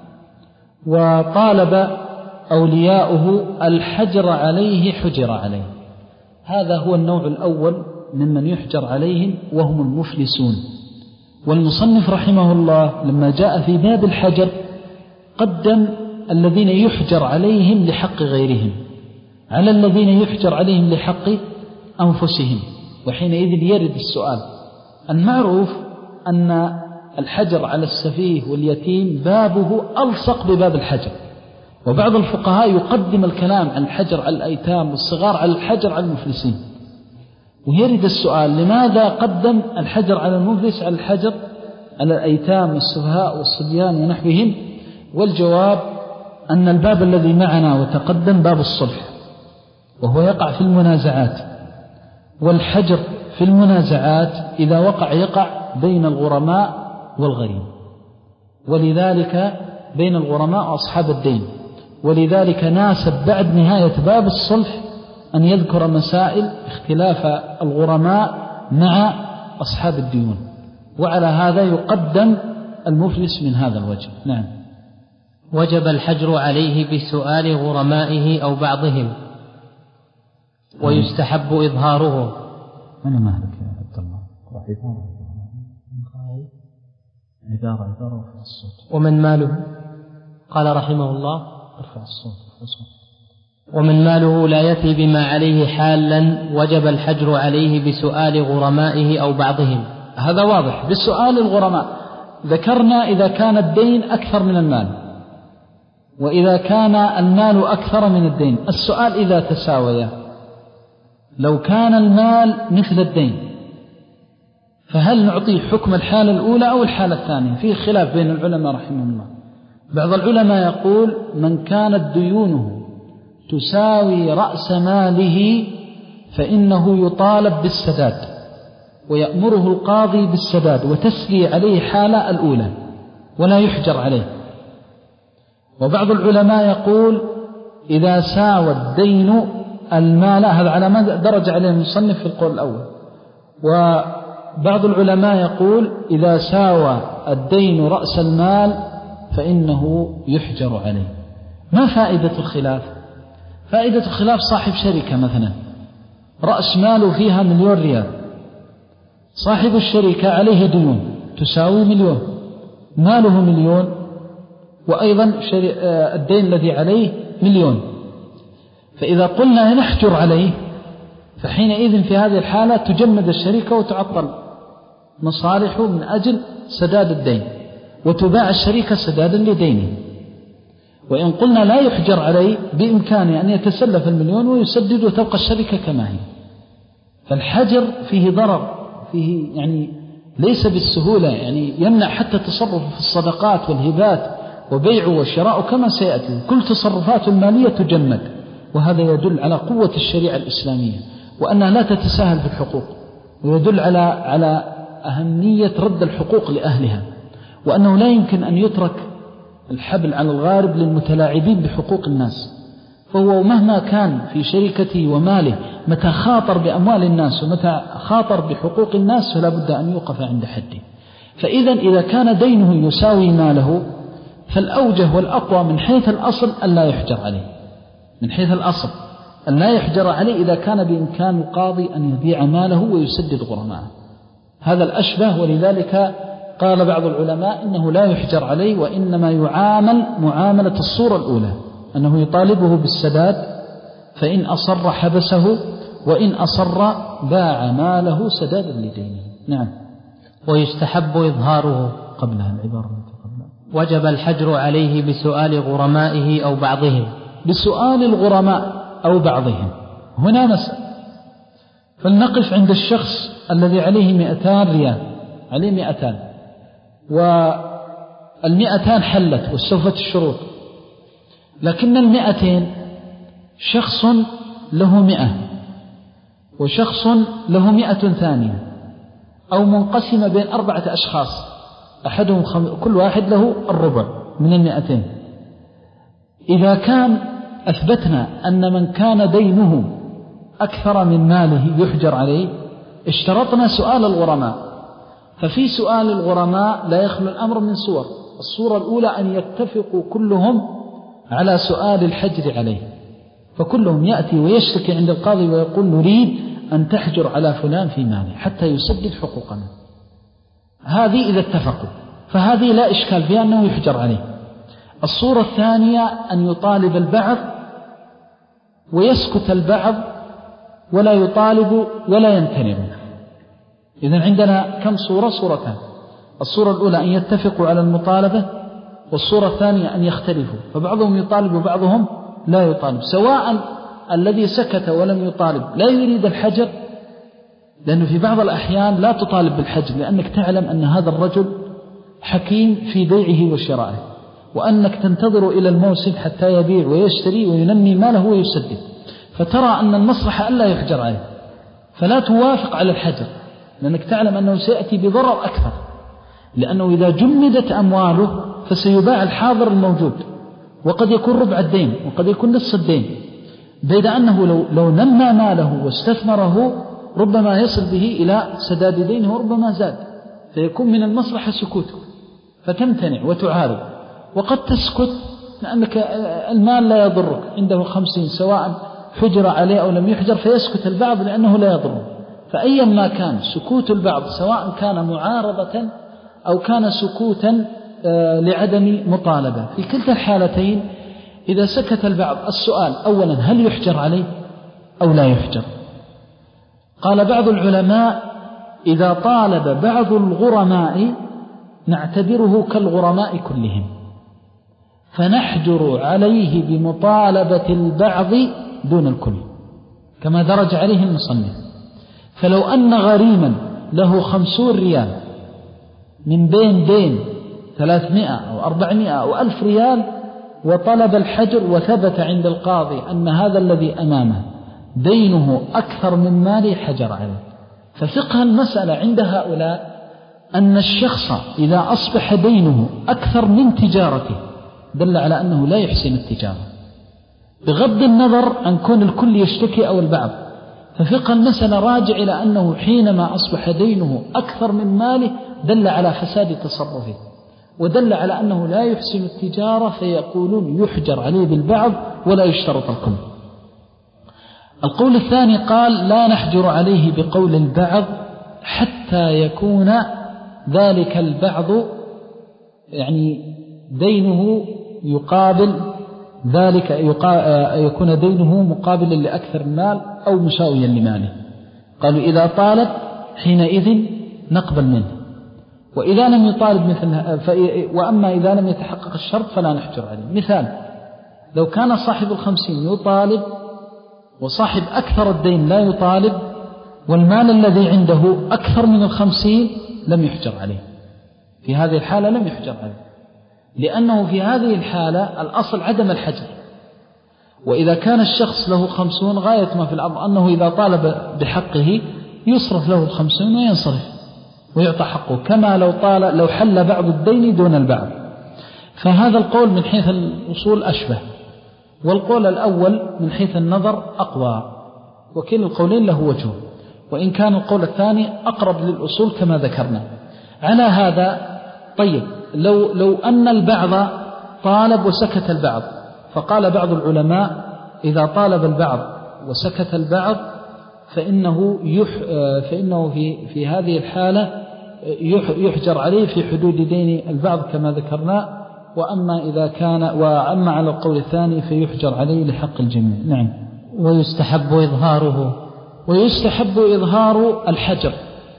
وطالب أولياؤه الحجر عليه حجر عليه، هذا هو النوع الأول ممن يحجر عليهم وهم المفلسون. والمصنف رحمه الله لما جاء في باب الحجر قدم الذين يحجر عليهم لحق غيرهم على الذين يحجر عليهم لحق أنفسهم، وحينئذ يرد السؤال. المعروف أن الحجر على السفيه واليتيم بابه ألصق بباب الحجر، وبعض الفقهاء يقدم الكلام عن الحجر على الأيتام والصغار على الحجر على المفلسين. ويرد السؤال لماذا قدم الحجر على المفلس على الحجر على الأيتام والسفهاء والصبيان ونحوهم؟ والجواب أن الباب الذي معنا وتقدم باب الصلح، وهو يقع في المنازعات، والحجر في المنازعات إذا وقع يقع بين الغرماء والغريم، ولذلك بين الغرماء وأصحاب الدين، ولذلك ناسب بعد نهاية باب الصلح أن يذكر مسائل اختلاف الغرماء مع أصحاب الديون، وعلى هذا يقدم المفلس من هذا الوجه. نعم. وجب الحجر عليه بسؤال غرمائه أو بعضهم، ويستحب إظهاره. أنا مالك يا عبد الله؟ إدارة إدارة ورفع الصوت. ومن ماله، قال رحمه الله ارفع الصوت. ومن ماله لا يفي بما عليه حالا وجب الحجر عليه بسؤال غرمائه أو بعضهم. هذا واضح. بسؤال الغرماء ذكرنا إذا كان الدين أكثر من المال، وإذا كان المال أكثر من الدين. السؤال إذا تساويا، لو كان المال مثل الدين فهل نعطيه حكم الحالة الأولى أو الحالة الثانية؟ فيه خلاف بين العلماء رحمهم الله. بعض العلماء يقول من كانت ديونه تساوي رأس ماله فإنه يطالب بالسداد، ويأمره القاضي بالسداد وتسري عليه حالة الأولى ولا يحجر عليه. وبعض العلماء يقول إذا ساوى الدين المال، هذا على ما درج عليه المصنف في القول الأول. وبعض العلماء يقول إذا ساوى الدين رأس المال فإنه يحجر عليه. ما فائدة الخلاف؟ فائدة الخلاف صاحب شركة مثلا رأس ماله فيها مليون ريال، صاحب الشركة عليه ديون تساوي مليون، ماله مليون، وأيضا الدين الذي عليه مليون. فإذا قلنا نحجر عليه فحينئذ في هذه الحالة تجمد الشركة وتعطل مصالحه من أجل سداد الدين، وتباع الشركة سدادا لدينه. وإن قلنا لا يحجر عليه بإمكانه أن يتسلف المليون ويسدد وتبقى الشركة كما هي. فالحجر فيه ضرر، فيه يعني ليس بالسهولة، يعني يمنع حتى تصرف في الصدقات والهبات وبيع وشراء كما سيأتي. كل تصرفات المالية تجمد، وهذا يدل على قوة الشريعة الإسلامية وأنها لا تتساهل في الحقوق، ويدل على على أهمية رد الحقوق لأهلها، وأنه لا يمكن أن يترك الحبل على الغارب للمتلاعبين بحقوق الناس. فهو مهما كان في شركته وماله متى خاطر بأموال الناس ومتى خاطر بحقوق الناس فلا بد أن يوقف عند حده. فإذا إذا كان دينه يساوي ماله فالأوجه والأقوى من حيث الأصل أن لا يحجر عليه، من حيث الأصل أن لا يحجر عليه إذا كان بإمكان القاضي أن يبيع ماله ويسدد غرماءه. هذا الأشبه، ولذلك قال بعض العلماء إنه لا يحجر عليه، وإنما يعامل معاملة الصورة الأولى، أنه يطالبه بالسداد، فإن أصر حبسه، وإن أصر باع ماله سدادا لدينه. نعم. ويستحب إظهاره. قبلها العبارة التي قبلها وجب الحجر عليه بسؤال غرمائه أو بعضهم. بسؤال الغرماء أو بعضهم هنا مسألة. فلنقف عند الشخص الذي عليه مئتان ريال، عليه مئتان، والمئتان حلت واستوفت الشروط، لكن المئتين شخص له مئة وشخص له مئة ثانية، أو منقسمة بين أربعة أشخاص أحدهم خم... كل واحد له الربع من المئتين. إذا كان أثبتنا أن من كان دينه أكثر من ماله يحجر عليه، اشترطنا سؤال الغرماء. ففي سؤال الغرماء لا يخلو الأمر من صور. الصورة الأولى أن يتفقوا كلهم على سؤال الحجر عليه، فكلهم يأتي ويشتكي عند القاضي ويقول نريد أن تحجر على فلان في ماله حتى يسدد حقوقنا. هذه إذا اتفقوا، فهذه لا إشكال فيها أنه يحجر عليه. الصورة الثانية أن يطالب البعض ويسكت البعض ولا يطالب ولا يمتنع. إذن عندنا كم صورة؟ صورتان. الصورة الأولى أن يتفقوا على المطالبة، والصورة الثانية أن يختلفوا، فبعضهم يطالب وبعضهم لا يطالب، سواء الذي سكت ولم يطالب لا يريد الحجر، لأنه في بعض الأحيان لا تطالب بالحجر لأنك تعلم أن هذا الرجل حكيم في بيعه وشرائه، وأنك تنتظر إلى الموسم حتى يبيع ويشتري وينمي ماله ويسدد، فترى أن المصلحة ألا يحجر عليه، فلا توافق على الحجر لأنك تعلم أنه سيأتي بضرر أكثر، لأنه إذا جمدت أمواله فسيباع الحاضر الموجود، وقد يكون ربع الدين وقد يكون نصف الدين، بيد أنه لو, لو نمى ماله واستثمره ربما يصل به إلى سداد دينه وربما زاد، فيكون من المصلحة سكوته فتمتنع وتعارض. وقد تسكت لأنك المال لا يضرك، عنده خمسين سواء حجر عليه أو لم يحجر، فيسكت البعض لأنه لا يضره. فأيا ما كان سكوت البعض سواء كان معارضة أو كان سكوتا لعدم مطالبة، في كلتا الحالتين إذا سكت البعض السؤال أولا هل يحجر عليه أو لا يحجر؟ قال بعض العلماء إذا طالب بعض الغرماء نعتبره كالغرماء كلهم، فنحجر عليه بمطالبة البعض دون الكل كما درج عليه المصنف. فلو أن غريما له خمسون ريال من بين دين ثلاثمائة أو أربعمائة أو ألف ريال وطلب الحجر وثبت عند القاضي أن هذا الذي أمامه دينه أكثر من ماله حجر عليه. ففقه المسألة عند هؤلاء أن الشخص إذا أصبح دينه أكثر من تجارته دل على أنه لا يحسن التجارة، بغض النظر عن كون الكل يشتكي أو البعض. ففقه المسألة راجع إلى أنه حينما أصبح دينه أكثر من ماله دل على فساد تصرفه، ودل على أنه لا يحسن التجارة، فيقولون يحجر عليه بالبعض ولا يشترط الكل. القول الثاني قال لا نحجر عليه بقول البعض حتى يكون ذلك البعض يعني دينه يقابل ذلك يكون دينه مقابلا لأكثر المال أو مساويا لماله. قالوا إذا طالب حينئذ نقبل منه، وإذا لم يطالب مثل وأما إذا لم يتحقق الشرط فلا نحجر عليه. مثال: لو كان صاحب الخمسين يطالب وصاحب أكثر الدين لا يطالب، والمال الذي عنده أكثر من الخمسين لم يحجر عليه، في هذه الحالة لم يحجر عليه، لأنه في هذه الحالة الأصل عدم الحجر. وإذا كان الشخص له خمسون غاية ما في الأمر أنه إذا طالب بحقه يصرف له الخمسون وينصرف ويعطى حقه، كما لو طال لو حل بعض الدين دون البعض. فهذا القول من حيث الأصول أشبه، والقول الأول من حيث النظر أقوى، وكل القولين له وجه، وإن كان القول الثاني أقرب للأصول كما ذكرنا. على هذا طيب لو, لو أن البعض طالب وسكت البعض، فقال بعض العلماء إذا طالب البعض وسكت البعض فإنه, يح فإنه في, في هذه الحالة يحجر عليه في حدود دين البعض كما ذكرنا، وأما إذا كان وأما على القول الثاني فيحجر عليه لحق الجميع. نعم. ويستحب إظهاره ويستحب إظهار الحجر،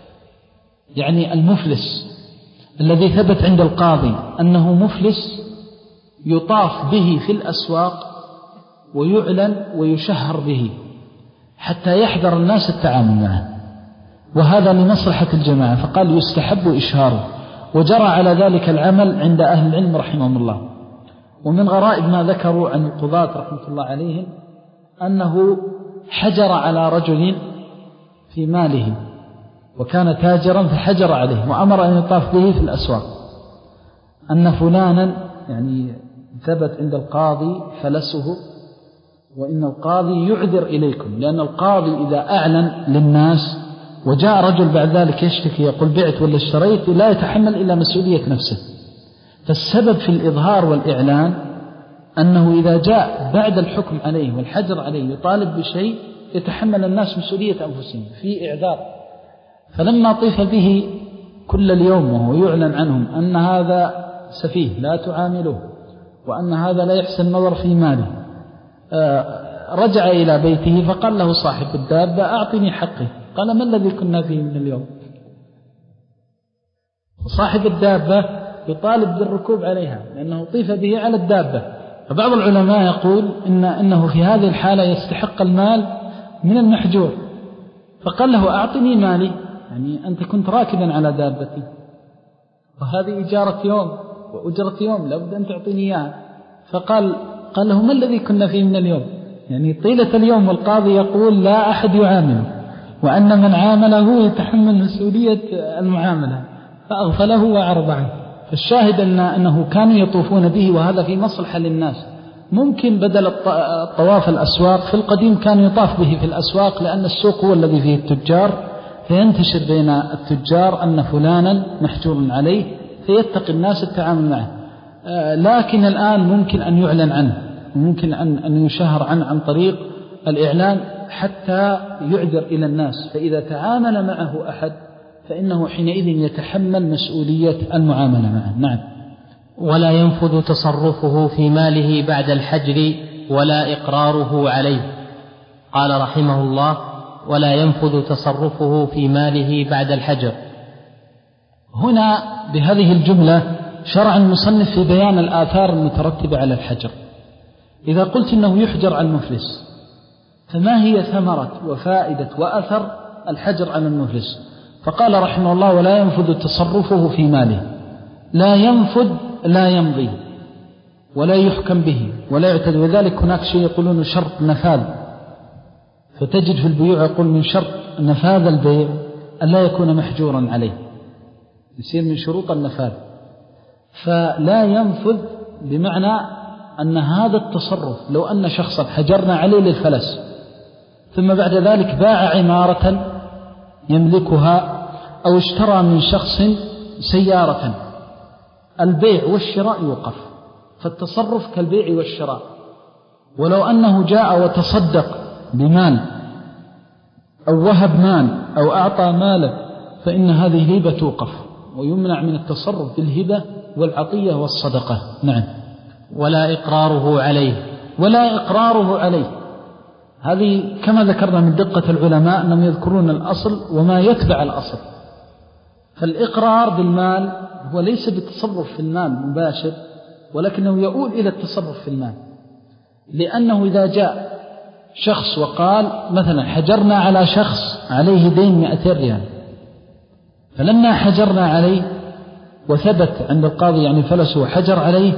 يعني المفلس الذي ثبت عند القاضي أنه مفلس يطاف به في الأسواق ويعلن ويشهر به حتى يحذر الناس التعامل معه، وهذا لمصلحة الجماعة، فقال يستحب إشهاره. وجرى على ذلك العمل عند أهل العلم رحمهم الله. ومن غرائب ما ذكروا عن القضاة رحمة الله عليهم أنه حجر على رجل في ماله وكان تاجرا فحجر عليه وأمر أن يطاف به في الأسواق، أن فلانا يعني ثبت عند القاضي فلسه، وإن القاضي يعذر إليكم، لأن القاضي إذا أعلن للناس وجاء رجل بعد ذلك يشتكي يقول بعت ولا اشتريت لا يتحمل إلا مسؤولية نفسه. فالسبب في الإظهار والإعلان أنه إذا جاء بعد الحكم عليه والحجر عليه يطالب بشيء يتحمل الناس مسؤولية أنفسهم في إعذار. فلما طيف به كل اليوم وهو يعلن عنهم أن هذا سفيه لا تعامله وأن هذا لا يحسن النظر في ماله، رجع إلى بيته فقال له صاحب الدابة أعطني حقي. قال ما الذي كنا فيه من اليوم؟ وصاحب الدابة يطالب بالركوب عليها لأنه طيف به على الدابة. فبعض العلماء يقول إن إنه في هذه الحالة يستحق المال من المحجور، فقال له أعطني مالي، يعني أنت كنت راكبا على دابتي وهذه إجارة يوم وأجرة يوم لابد أن تعطيني إياها. فقال قال له ما الذي كنا فيه من اليوم؟ يعني طيلة اليوم والقاضي يقول لا أحد يعامله وأن من عامله يتحمل مسؤولية المعاملة فأغفله وأعرض عنه. فالشاهد أن أنه كانوا يطوفون به وهذا في مصلحة للناس. ممكن بدل الطواف الأسواق، في القديم كان يطاف به في الأسواق لأن السوق هو الذي فيه التجار، فينتشر بين التجار أن فلانا محجور عليه فيتقي الناس التعامل معه. لكن الآن ممكن أن يعلن عنه، ممكن أن يشهر عنه عن طريق الإعلان حتى يعذر إلى الناس، فإذا تعامل معه أحد فإنه حينئذ يتحمل مسؤولية المعاملة معه. نعم. ولا ينفذ تصرفه في ماله بعد الحجر ولا إقراره عليه. قال رحمه الله: ولا ينفذ تصرفه في ماله بعد الحجر. هنا بهذه الجملة شرع المصنف في بيان الآثار المترتبة على الحجر. إذا قلت إنه يحجر على المفلس، فما هي ثمرة وفائدة وأثر الحجر على المفلس؟ فقال رحمه الله: ولا ينفذ تصرفه في ماله. لا ينفذ لا يمضي ولا يحكم به ولا يعتد. وذلك هناك شيء يقولون شرط نفاذ، فتجد في البيوع يقول من شرط نفاذ البيع أن لا يكون محجورا عليه، يصير من شروط النفاذ. فلا ينفذ بمعنى أن هذا التصرف لو أن شخصا حجرنا عليه للفلس ثم بعد ذلك باع عمارة يملكها أو اشترى من شخص سيارة، البيع والشراء يوقف، فالتصرف كالبيع والشراء. ولو أنه جاء وتصدق بمال أو وهب مال أو أعطى مالا فإن هذه الهبة توقف ويمنع من التصرف بالهبة والعطية والصدقة. نعم. ولا إقراره عليه. ولا إقراره عليه، هذه كما ذكرنا من دقة العلماء أنهم يذكرون الأصل وما يتبع الأصل. فالإقرار بالمال هو ليس بالتصرف في المال مباشر، ولكنه يؤول إلى التصرف في المال. لأنه إذا جاء شخص وقال مثلا حجرنا على شخص عليه دين مئتين ريال، فلما حجرنا عليه وثبت عند القاضي يعني فلسه وحجر عليه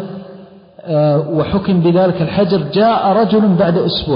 وحكم بذلك الحجر، جاء رجل بعد أسبوع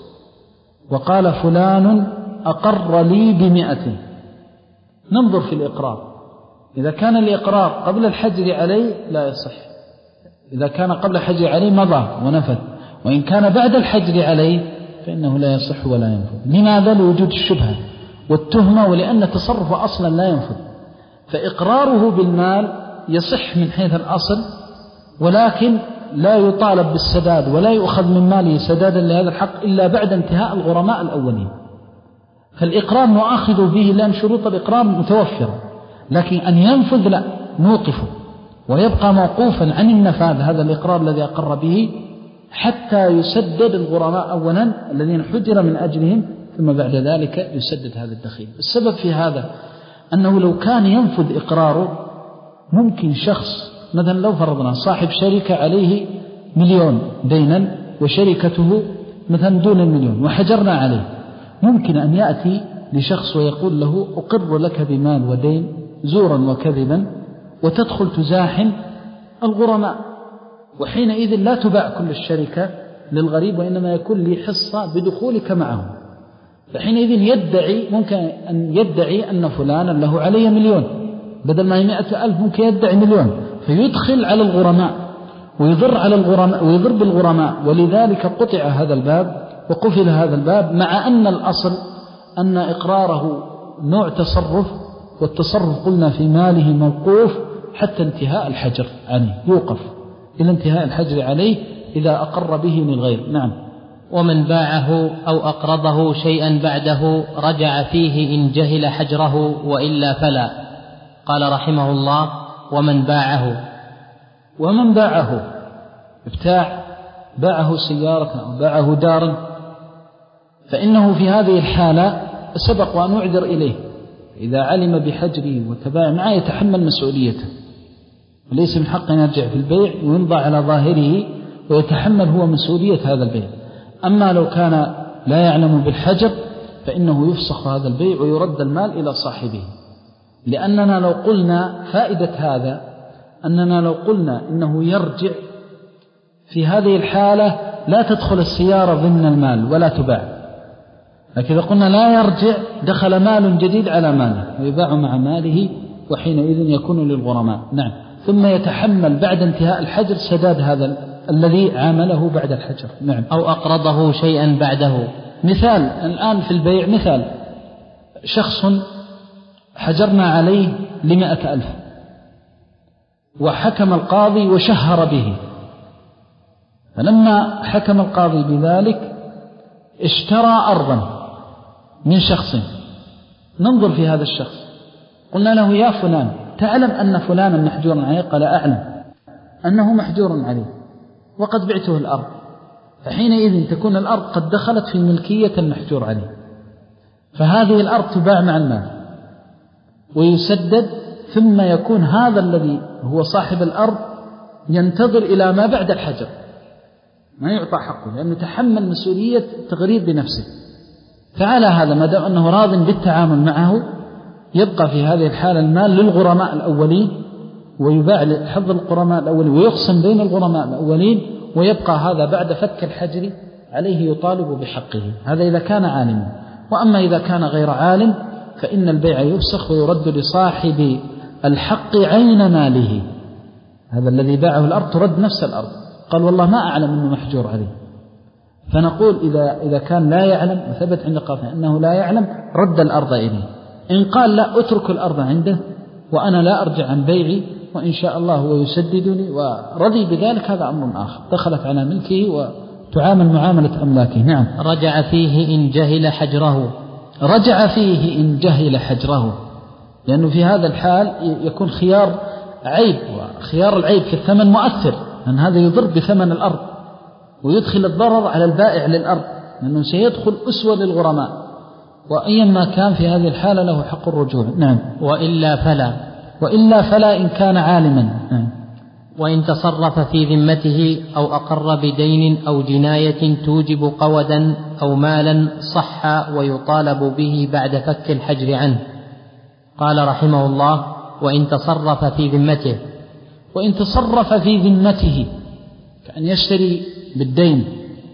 وقال فلان أقر لي بمئة، ننظر في الإقرار. إذا كان الإقرار قبل الحجر عليه لا يصح، إذا كان قبل الحجر عليه مضى ونفذ، وإن كان بعد الحجر عليه فإنه لا يصح ولا ينفذ. لماذا؟ لوجود الشبهة والتهمة، ولأن تصرفه أصلا لا ينفذ. فإقراره بالمال يصح من حيث الأصل، ولكن لا يطالب بالسداد ولا يؤخذ من ماله سدادا لهذا الحق إلا بعد انتهاء الغرماء الأولين. فالإقرار نؤخذ به لأن شروط الإقرار متوفرة، لكن أن ينفذ لا، نوقفه ويبقى موقوفا عن النفاذ هذا الإقرار الذي أقر به حتى يسدد الغرماء أولا الذين حجر من أجلهم، ثم بعد ذلك يسدد هذا الدخيل. السبب في هذا أنه لو كان ينفذ إقراره ممكن شخص مثلا لو فرضنا صاحب شركة عليه مليون دينا وشركته مثلا دون المليون وحجرنا عليه، ممكن أن يأتي لشخص ويقول له أقر لك بمال ودين زورا وكذبا، وتدخل تزاحم الغرماء، وحينئذ لا تباع كل الشركة للغريب وإنما يكون لي حصة بدخولك معه. فحينئذ يدعي، ممكن أن يدعي أن فلانا له علي مليون، بدل ما هي مئة ألف ممكن يدعي مليون، فيدخل على الغرماء ويضر على الغرماء ويضر بالغرماء. ولذلك قطع هذا الباب وقفل هذا الباب، مع أن الأصل أن إقراره نوع تصرف، والتصرف قلنا في ماله موقوف حتى انتهاء الحجر عليه، يوقف إلى انتهاء الحجر عليه إذا أقر به للغير. نعم. ومن باعه أو أقرضه شيئا بعده رجع فيه إن جهل حجره وإلا فلا. قال رحمه الله: ومن باعه ومن باعه ابتاع باعه سيارة أو باعه دارا، فإنه في هذه الحالة سبق وأن أعذر إليه، إذا علم بحجره وتباع معه يتحمل مسؤوليته، وليس من حق أن يرجع في البيع ويمضى على ظاهره ويتحمل هو مسؤولية هذا البيع. أما لو كان لا يعلم بالحجر فإنه يفسخ هذا البيع ويرد المال إلى صاحبه. لأننا لو قلنا فائدة هذا أننا لو قلنا إنه يرجع في هذه الحالة لا تدخل السيارة ضمن المال ولا تباع، لكن إذا قلنا لا يرجع دخل مال جديد على ماله ويباع مع ماله، وحينئذ يكون للغرماء. نعم. ثم يتحمل بعد انتهاء الحجر سداد هذا الذي عامله بعد الحجر. نعم. أو أقرضه شيئا بعده. مثال الآن في البيع، مثال شخص حجرنا عليه لمائة ألف وحكم القاضي وشهر به، فلما حكم القاضي بذلك اشترى أرضا من شخص، ننظر في هذا الشخص، قلنا له: يا فلان، تعلم أن فلانا محجور عليه؟ قال: أعلم أنه محجور عليه وقد بعته الأرض، فحينئذ تكون الأرض قد دخلت في ملكية المحجور عليه، فهذه الأرض تباع مع المال ويسدد، ثم يكون هذا الذي هو صاحب الأرض ينتظر إلى ما بعد الحجر، ما يعطى حقه لأنه تحمل مسؤولية التغريد بنفسه. فعلى هذا ما دام أنه راض بالتعامل معه يبقى في هذه الحالة المال للغرماء الأولين، ويباع لحظ الغرماء الأولين ويقسم بين الغرماء الأولين، ويبقى هذا بعد فك الحجر عليه يطالب بحقه. هذا إذا كان عالما. وأما إذا كان غير عالم فإن البيع يفسخ ويرد لصاحب الحق عين ماله. هذا الذي باعه الأرض ترد نفس الأرض، قال: والله ما أعلم أنه محجور عليه. فنقول إذا, إذا كان لا يعلم وثبت عند قاضي أنه لا يعلم رد الأرض إليه. إن قال: لا، أترك الأرض عنده وأنا لا أرجع عن بيعي وإن شاء الله هو يسددني ورضي بذلك، هذا أمر آخر، دخلت على ملكه وتعامل معاملة أملاكه. نعم. رجع فيه إن جهل حجره. رجع فيه إن جهل حجره، لأنه في هذا الحال يكون خيار عيب، وخيار العيب في الثمن مؤثر، لأن هذا يضر بثمن الأرض ويدخل الضرر على البائع للأرض، لأنه سيدخل أسوة للغرماء، وأيما كان في هذه الحالة له حق الرجوع. نعم. وإلا فلا. وإلا فلا إن كان عالما. نعم. وإن تصرف في ذمته أو أقر بدين أو جناية توجب قودا أو مالا صح ويطالب به بعد فك الحجر عنه. قال رحمه الله: وإن تصرف في ذمته. وإن تصرف في ذمته كأن يشتري بالدين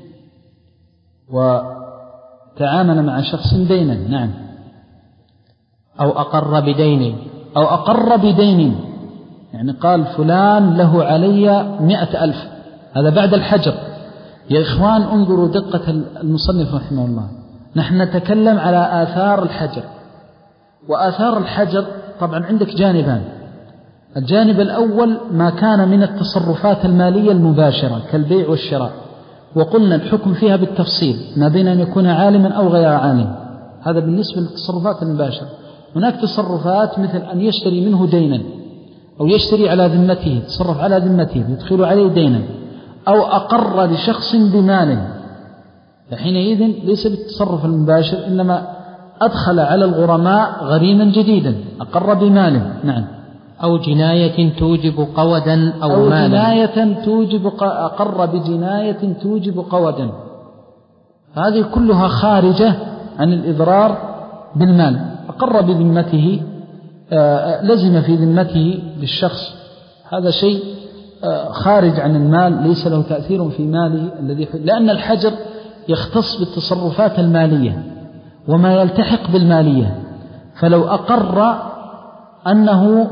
وتعامل مع شخص دينا. نعم. أو أقر بدين. أو أقر بدين، يعني قال: فلان له علي مئة ألف، هذا بعد الحجر. يا إخوان انظروا دقة المصنف رحمه الله، نحن نتكلم على آثار الحجر، وآثار الحجر طبعا عندك جانبان. الجانب الأول ما كان من التصرفات المالية المباشرة كالبيع والشراء، وقلنا الحكم فيها بالتفصيل ما بين أن يكون عالما أو غير عالم، هذا بالنسبة للتصرفات المباشرة. هناك تصرفات مثل أن يشتري منه دينا، أو يشتري على ذمته، تصرف على ذمته يدخل عليه دينا، أو أقر لشخص بمال، فحينئذ ليس بالتصرف المباشر، إنما أدخل على الغرماء غريما جديدا، أقر بمال. نعم. أو جناية توجب قودا أو, أو مالا. جناية توجب أقر بجناية توجب قودا، هذه كلها خارجة عن الإضرار بالمال. أقر بذمته، لزم في ذمته بالشخص، هذا شيء خارج عن المال، ليس له تأثير في ماله الذي، لأن الحجر يختص بالتصرفات المالية وما يلتحق بالمالية. فلو أقر أنه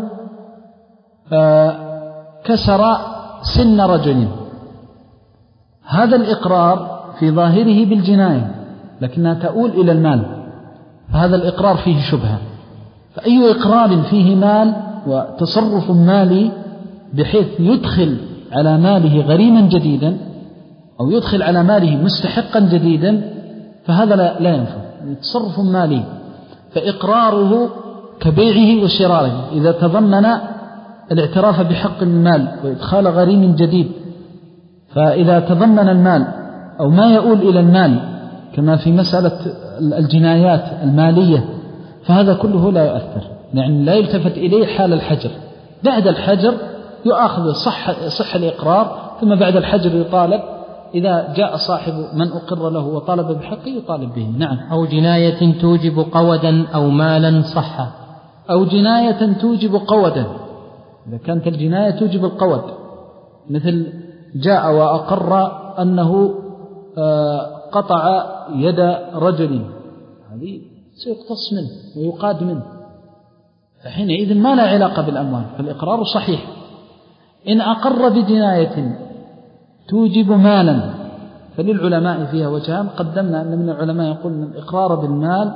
كسر سن رجل، هذا الإقرار في ظاهره بالجناية لكنها تؤول إلى المال، فهذا الإقرار فيه شبهة. فأي إقرار فيه مال وتصرف مالي بحيث يدخل على ماله غريما جديدا أو يدخل على ماله مستحقا جديدا، فهذا لا ينفع، تصرف مالي، فإقراره كبيعه وشراره إذا تضمن الاعتراف بحق المال وإدخال غريم جديد. فإذا تضمن المال أو ما يؤول إلى المال كما في مسألة الجنايات المالية فهذا كله لا يؤثر، يعني لا يلتفت إليه حال الحجر. بعد الحجر يؤخذ صح, صح الإقرار، ثم بعد الحجر يطالب إذا جاء صاحب من أقر له وطالب بحقه يطالب به. نعم. أو جناية توجب قودا أو مالا صح. أو جناية توجب قودا، إذا كانت الجناية توجب القود، مثل جاء وأقر أنه قطع يد رجل، هذه سيقتص منه ويقاد منه، فحينئذ ما لا علاقة بالأموال، فالإقرار صحيح. إن أقر بجناية توجب مالا فللعلماء فيها وجهان. قدمنا أن من العلماء يقول أن الإقرار بالمال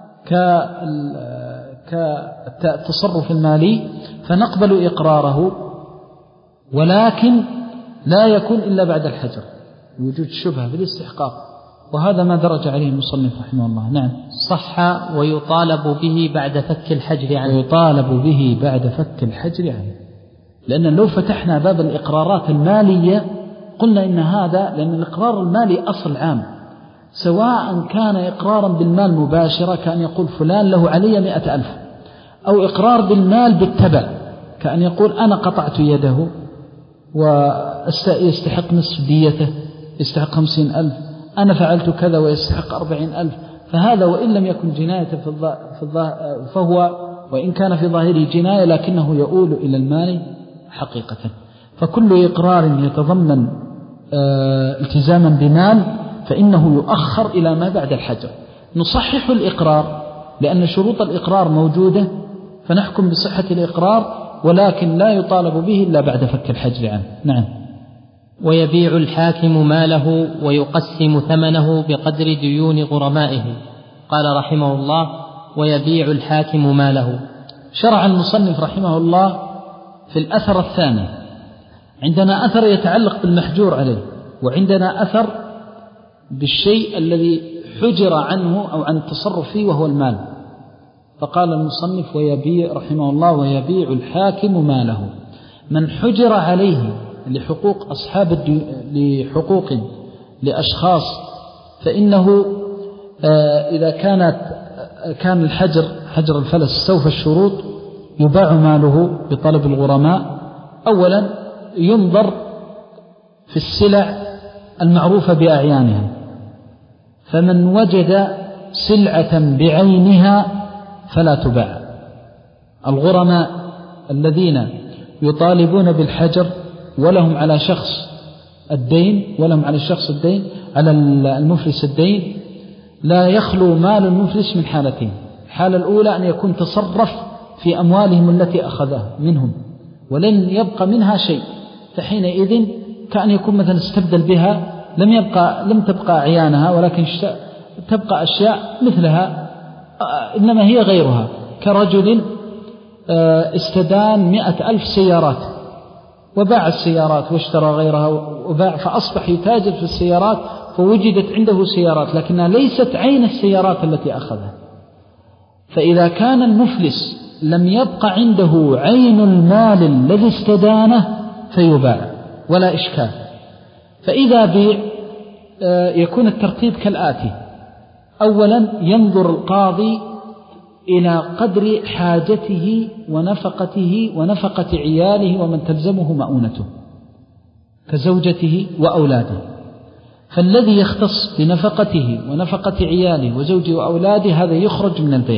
كالتصرف المالي فنقبل إقراره، ولكن لا يكون إلا بعد الحجر وجود شبهة في الاستحقاق، وهذا ما درج عليه المصنف رحمه الله. نعم. صح ويطالب به بعد فك الحجر عنه. ويطالب به بعد فك الحجر عنه، لأن لو فتحنا باب الإقرارات المالية قلنا إن هذا، لأن الإقرار المالي أصل عام، سواء كان إقرارا بالمال مباشرة كأن يقول فلان له علي مئة ألف، أو إقرار بالمال بالتبع كأن يقول أنا قطعت يده ويستحق نصف ديته، يستحق خمسين ألف، أنا فعلت كذا ويستحق أربعين ألف. فهذا وإن لم يكن جناية في الظاهر فهو وإن كان في ظاهره جناية لكنه يؤول إلى المال حقيقة. فكل إقرار يتضمن اه التزاما بمال فإنه يؤخر إلى ما بعد الحجر. نصحح الإقرار لأن شروط الإقرار موجودة فنحكم بصحة الإقرار، ولكن لا يطالب به إلا بعد فك الحجر عنه. نعم. ويبيع الحاكم ماله ويقسم ثمنه بقدر ديون غرمائه. قال رحمه الله: ويبيع الحاكم ماله. شرع المصنف رحمه الله في الأثر الثاني. عندنا أثر يتعلق بالمحجور عليه، وعندنا أثر بالشيء الذي حجر عنه أو عن التصرف فيه وهو المال. فقال المصنف ويبيع رحمه الله: ويبيع الحاكم ماله. من حجر عليه لحقوق أصحاب لحقوق لأشخاص فإنه إذا كانت كان الحجر حجر الفلس استوفى الشروط يباع ماله بطلب الغرماء. أولا ينظر في السلع المعروفة بأعيانها، فمن وجد سلعة بعينها فلا تباع. الغرماء الذين يطالبون بالحجر ولهم على شخص الدين ولهم على الشخص الدين على المفلس الدين، لا يخلو مال المفلس من حالتين. الحالة الأولى أن يكون تصرف في أموالهم التي أخذها منهم ولن يبقى منها شيء، فحينئذ كأن يكون مثلا استبدل بها، لم يبقى لم تبقى عيانها ولكن تبقى أشياء مثلها إنما هي غيرها، كرجل استدان مئة ألف سيارات وباع السيارات واشترى غيرها وباع، فأصبح يتاجر في السيارات فوجدت عنده سيارات لكنها ليست عين السيارات التي أخذها. فإذا كان المفلس لم يبقى عنده عين المال الذي استدانه فيباع ولا إشكال. فإذا بيع يكون الترتيب كالآتي: أولا ينظر القاضي إلى قدر حاجته ونفقته ونفقة عياله ومن تلزمه مؤونته كزوجته وأولاده، فالذي يختص بنفقته ونفقة عياله وزوجه وأولاده هذا يخرج من البيع.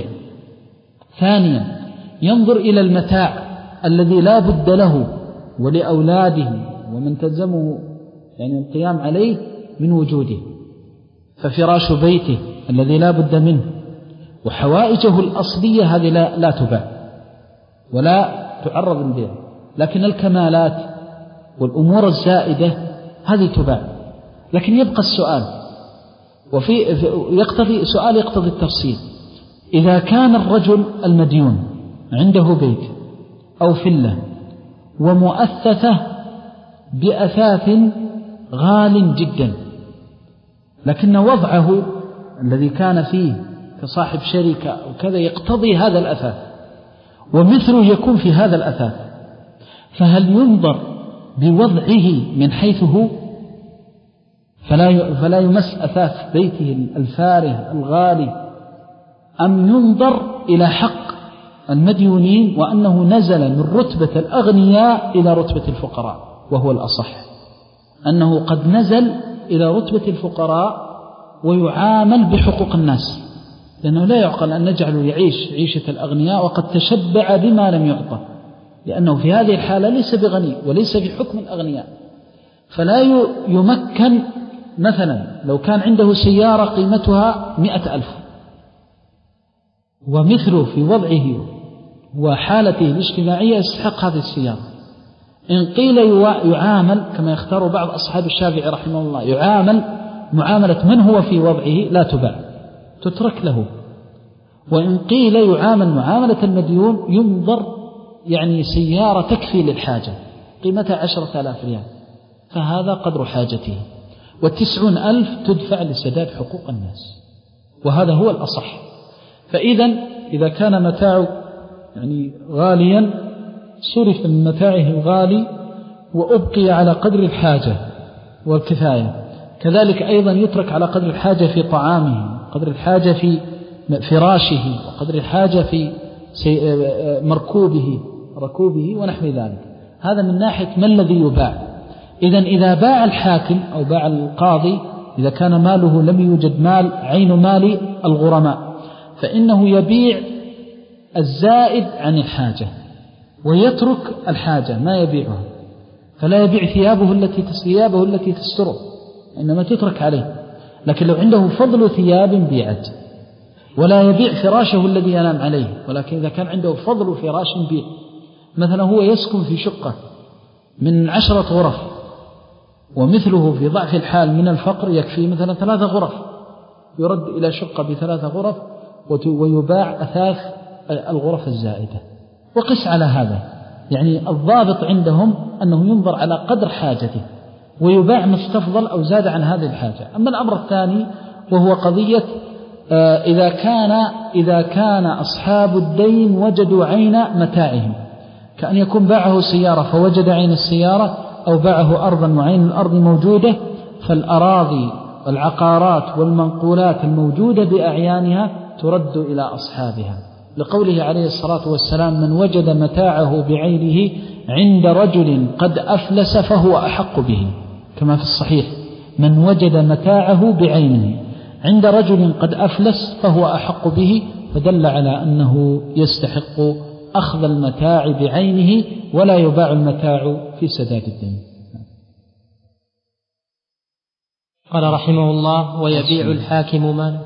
ثانيا ينظر إلى المتاع الذي لا بد له ولأولاده ومن تلزمه يعني القيام عليه من وجوده، ففراش بيته الذي لا بد منه وحوائجه الأصلية هذه لا, لا تباع ولا تعرض للبيع، لكن الكمالات والأمور الزائدة هذه تباع. لكن يبقى السؤال، وفي يقتضي سؤال يقتضي التفصيل: إذا كان الرجل المديون عنده بيت أو فلة ومؤثثة بأثاث غال جدا، لكن وضعه الذي كان فيه كصاحب شركة أو كذا يقتضي هذا الأثاث، ومثله يكون في هذا الأثاث، فهل ينظر بوضعه من حيث هو فلا فلا يمس أثاث بيته الفاره الغالي، أم ينظر إلى حق المديونين وأنه نزل من رتبة الأغنياء إلى رتبة الفقراء؟ وهو الأصح أنه قد نزل إلى رتبة الفقراء ويعامل بحقوق الناس، لأنه لا يعقل أن نجعله يعيش عيشة الأغنياء وقد تشبع بما لم يعطى، لأنه في هذه الحالة ليس بغني وليس بحكم الأغنياء. فلا يمكن مثلا لو كان عنده سيارة قيمتها مئة ألف ومثله في وضعه وحالته الاجتماعية يستحق هذه السيارة، إن قيل يعامل كما يختار بعض أصحاب الشافعي رحمه الله، يعامل معاملة من هو في وضعه لا تباع تترك له، وإن قيل يعامل معاملة المديون ينظر يعني سيارة تكفي للحاجة قيمتها عشرة آلاف ريال فهذا قدر حاجته، والتسعون ألف تدفع لسداد حقوق الناس، وهذا هو الأصح. فإذا إذا كان متاعه يعني غاليا صرف من متاعه الغالي وأبقي على قدر الحاجة والكفاية، كذلك أيضا يترك على قدر الحاجة في طعامه، قدر الحاجة في فراشه، وقدر الحاجة في مركوبه ركوبه ونحو ذلك. هذا من ناحية ما الذي يباع. إذن إذا باع الحاكم أو باع القاضي إذا كان ماله لم يوجد مال عين مال الغرماء فإنه يبيع الزائد عن الحاجة ويترك الحاجة ما يبيعها، فلا يبيع ثيابه التي ثيابه التي تستره إنما تترك عليه، لكن لو عنده فضل ثياب بيعت، ولا يبيع فراشه الذي ينام عليه، ولكن إذا كان عنده فضل فراش بيع. مثلا هو يسكن في شقة من عشرة غرف ومثله في ضعف الحال من الفقر يكفي مثلا ثلاثة غرف، يرد إلى شقة بثلاثة غرف ويباع أثاث الغرف الزائدة. وقس على هذا، يعني الضابط عندهم أنه ينظر على قدر حاجته ويباع ما استفضل أو زاد عن هذه الحاجة. أما الأمر الثاني وهو قضية إذا كان إذا كان أصحاب الدين وجدوا عين متاعهم، كأن يكون باعه سيارة فوجد عين السيارة، أو باعه أرضا وعين الأرض موجودة، فالأراضي والعقارات والمنقولات الموجودة بأعيانها ترد إلى أصحابها، لقوله عليه الصلاة والسلام: من وجد متاعه بعينه عند رجل قد أفلس فهو أحق به، كما في الصحيح: من وجد متاعه بعينه عند رجل قد أفلس فهو أحق به، فدل على أنه يستحق أخذ المتاع بعينه ولا يباع المتاع في سداد الدين. قال رحمه الله: ويبيع الحاكم ماله.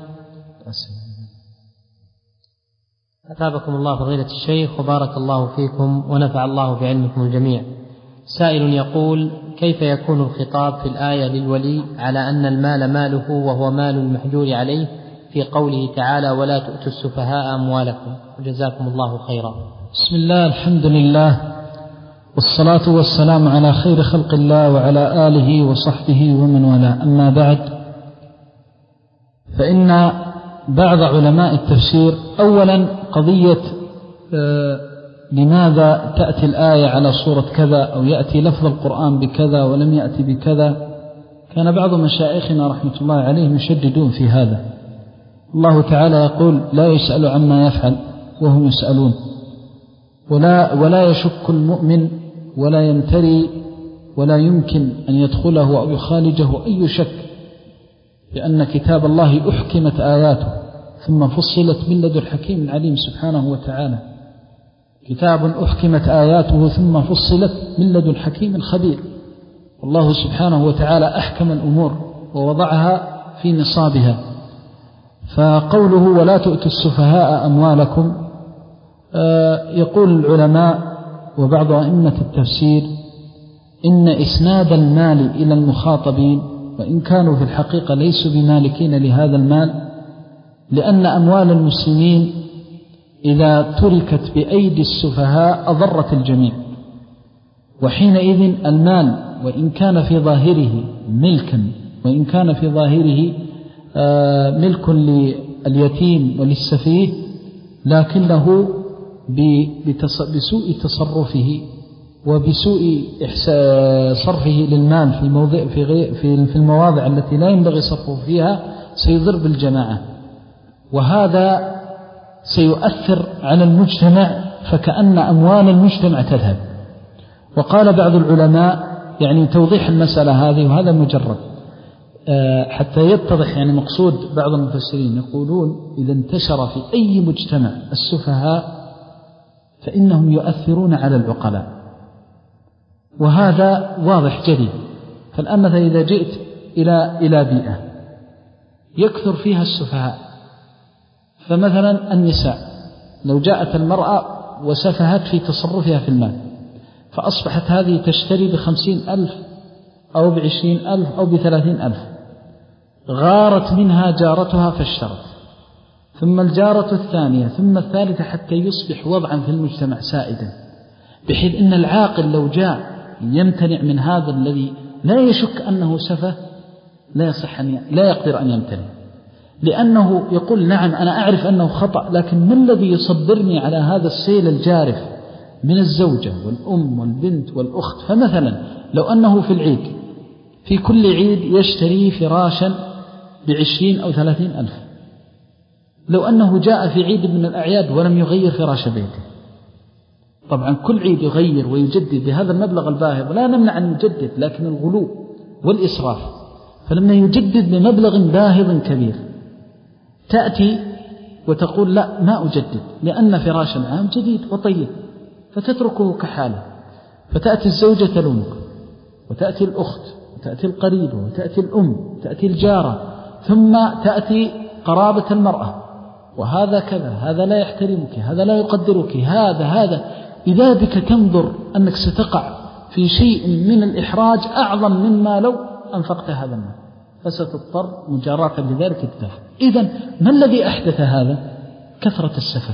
أثابكم الله فضيلة الشيخ وبارك الله فيكم ونفع الله بعلمكم الجميع. سائل يقول: كيف يكون الخطاب في الآية للولي على أن المال ماله وهو مال المحجور عليه في قوله تعالى: ولا تؤتوا السفهاء أموالكم؟ وجزاكم الله خيرا. بسم الله، الحمد لله، والصلاة والسلام على خير خلق الله وعلى آله وصحبه ومن والاه. أما بعد، فإن بعض علماء التفسير أولا قضية لماذا تأتي الآية على صورة كذا أو يأتي لفظ القرآن بكذا ولم يأتي بكذا، كان بعض مشايخنا رحمة الله عليهم يشددون في هذا. الله تعالى يقول: لا يسأل عما يفعل وهم يسألون، ولا, ولا يشك المؤمن ولا يمتري ولا يمكن أن يدخله أو يخالجه أي شك، لأن كتاب الله أحكمت آياته ثم فصلت من لدن الحكيم العليم سبحانه وتعالى. كتاب أحكمت آياته ثم فصلت من لدن الحكيم الخبير. والله سبحانه وتعالى أحكم الأمور ووضعها في نصابها. فقوله: ولا تؤتوا السفهاء أموالكم، يقول العلماء وبعض أئمة التفسير إن إسناد المال إلى المخاطبين، وإن كانوا في الحقيقة ليسوا بمالكين لهذا المال، لأن أموال المسلمين إذا تركت بأيدي السفهاء أضرت الجميع، وحينئذ المال وإن كان في ظاهره ملكا وإن كان في ظاهره ملك لليتيم وللسفيه، لكنه بسوء تصرفه وبسوء صرفه للمال في موضع في في المواضع التي لا ينبغي صرفه فيها سيضر بالجماعة، وهذا سيؤثر على المجتمع فكأن أموال المجتمع تذهب. وقال بعض العلماء يعني توضيح المسألة هذه، وهذا مجرد حتى يتضح يعني مقصود بعض المفسرين، يقولون إذا انتشر في أي مجتمع السفهاء فإنهم يؤثرون على العقلاء، وهذا واضح جلي. فالآن مثلا إذا جئت إلى إلى بيئة يكثر فيها السفهاء، فمثلا النساء لو جاءت المرأة وسفهت في تصرفها في المال، فأصبحت هذه تشتري بخمسين ألف أو بعشرين ألف أو بثلاثين ألف، غارت منها جارتها فاشترت، ثم الجارة الثانية ثم الثالثة، حتى يصبح وضعا في المجتمع سائدا، بحيث إن العاقل لو جاء يمتنع من هذا الذي لا يشك أنه سفه لا يصح أن ي... لا يقدر أن يمتنع، لأنه يقول نعم أنا أعرف أنه خطأ، لكن ما الذي يصبرني على هذا السيل الجارف من الزوجة والأم والبنت والأخت؟ فمثلا لو أنه في العيد في كل عيد يشتري فراشا بعشرين أو ثلاثين ألف، لو أنه جاء في عيد من الأعياد ولم يغير فراش بيته، طبعا كل عيد يغير ويجدد بهذا المبلغ الباهظ، لا نمنع أن يجدد، لكن الغلو والإسراف، فلما يجدد بمبلغ باهظ كبير تأتي وتقول لا ما أجدد لأن فراش العام جديد وطيب، فتتركه كحاله، فتأتي الزوجة تلومك، وتأتي الأخت، وتأتي القريبة، وتأتي الأم، وتأتي الجارة، ثم تأتي قرابة المرأة، وهذا كذا، هذا لا يحترمك، هذا لا يقدرك، هذا هذا إذا بك تنظر أنك ستقع في شيء من الإحراج أعظم مما لو أنفقت هذا المال، فستضطر مجاراة لذلك الدفع. إذن ما الذي أحدث هذا؟ كثرة السفه.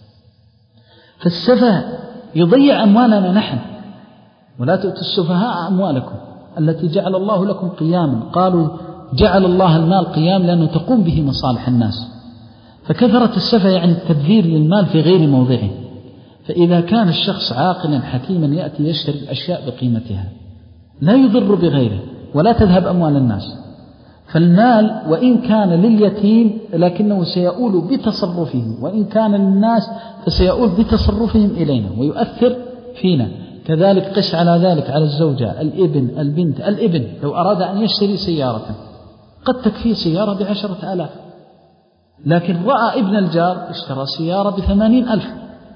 فالسفه يضيع أموالنا نحن. ولا تؤتوا السفهاء أموالكم التي جعل الله لكم قياما. قالوا جعل الله المال قيام لأنه تقوم به مصالح الناس، فكثرة السفه يعني التبذير للمال في غير موضعه. فإذا كان الشخص عاقلا حكيما يأتي يشتري الأشياء بقيمتها لا يضر بغيره ولا تذهب أموال الناس، فالمال وإن كان لليتيم لكنه سيؤول بتصرفه، وإن كان للناس فسيؤول بتصرفهم إلينا ويؤثر فينا. كذلك قس على ذلك على الزوجة، الابن، البنت. الابن لو أراد أن يشتري سيارة قد تكفي سيارة بعشرة آلاف، لكن رأى ابن الجار اشترى سيارة بثمانين ألف،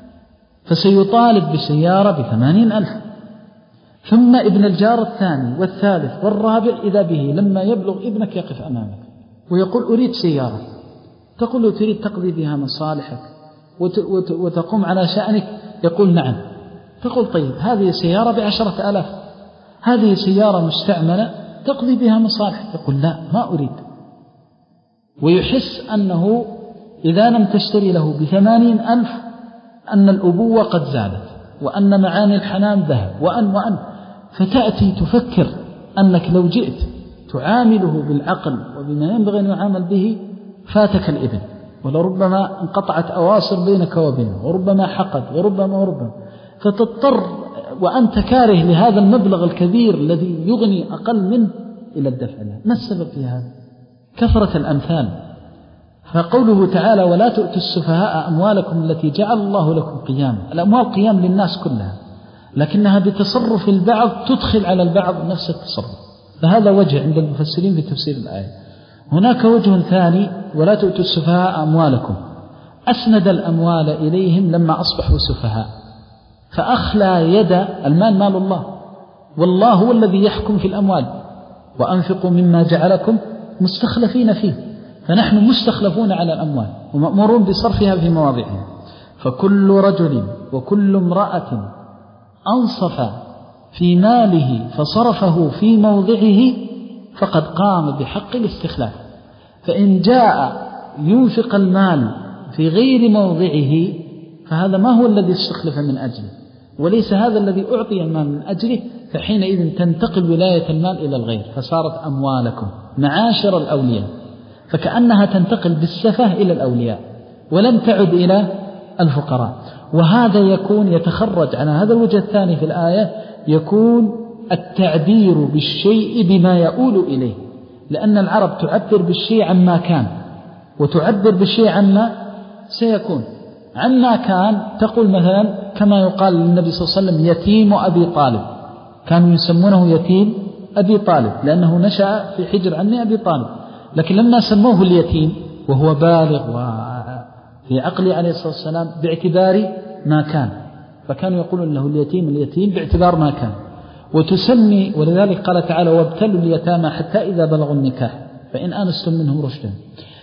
فسيطالب بسيارة بثمانين ألف. ثم ابن الجار الثاني والثالث والرابع إذا به لما يبلغ ابنك يقف أمامك ويقول أريد سيارة، تقول له تريد تقضي بها مصالحك وتقوم على شأنك؟ يقول نعم. تقول طيب هذه سيارة بعشرة آلاف، هذه سيارة مستعملة تقضي بها مصالحك. يقول لا ما أريد، ويحس أنه إذا لم تشتري له بثمانين ألف أن الأبوة قد زالت، وأن معاني الحنان ذهب، وأن وأن فتأتي تفكر أنك لو جئت تعامله بالعقل وبما ينبغي أن يعامل به فاتك الابن، ولربما انقطعت أواصر بينك وبينه، وربما حقد، وربما وربما فتضطر وأنت كاره لهذا المبلغ الكبير الذي يغني أقل منه إلى الدفع له. ما السبب في هذا؟ كثرة الأمثال. فقوله تعالى ولا تؤتوا السفهاء أموالكم التي جعل الله لكم قياما. الأموال قيام للناس كلها، لكنها بتصرف البعض تدخل على البعض نفس التصرف. فهذا وجه عند المفسرين في تفسير الآية. هناك وجه ثاني ولا تؤتوا السفهاء أموالكم، أسند الأموال إليهم لما أصبحوا سفهاء، فأخلى يد المال مال الله، والله هو الذي يحكم في الأموال، وأنفقوا مما جعلكم مستخلفين فيه، فنحن مستخلفون على الأموال ومأمورون بصرفها في مواضعها. فكل رجل وكل امرأة أنصف في ماله فصرفه في موضعه فقد قام بحق الاستخلاف. فإن جاء ينفق المال في غير موضعه فهذا ما هو الذي استخلف من أجله، وليس هذا الذي أعطي المال من أجله، فحينئذ تنتقل ولاية المال إلى الغير، فصارت أموالكم معاشر الأولياء، فكأنها تنتقل بالسفه إلى الأولياء ولم تعد إلى الفقراء. وهذا يكون يتخرج عن هذا الوجه الثاني في الآية، يكون التعبير بالشيء بما يؤول إليه، لأن العرب تعبر بالشيء عما كان وتعبر بالشيء عما سيكون. عما كان تقول مثلا كما يقال للنبي صلى الله عليه وسلم يتيم أبي طالب، كانوا يسمونه يتيم أبي طالب لأنه نشأ في حجر عم أبي طالب، لكن لما سموه اليتيم وهو بالغ وفي عقله عليه الصلاة والسلام باعتبار ما كان، فكانوا يقولون له اليتيم اليتيم باعتبار ما كان. وتسمي، ولذلك قال تعالى وابتلوا اليتامى حتى إذا بلغوا النكاح فإن آنستم منهم رشدا.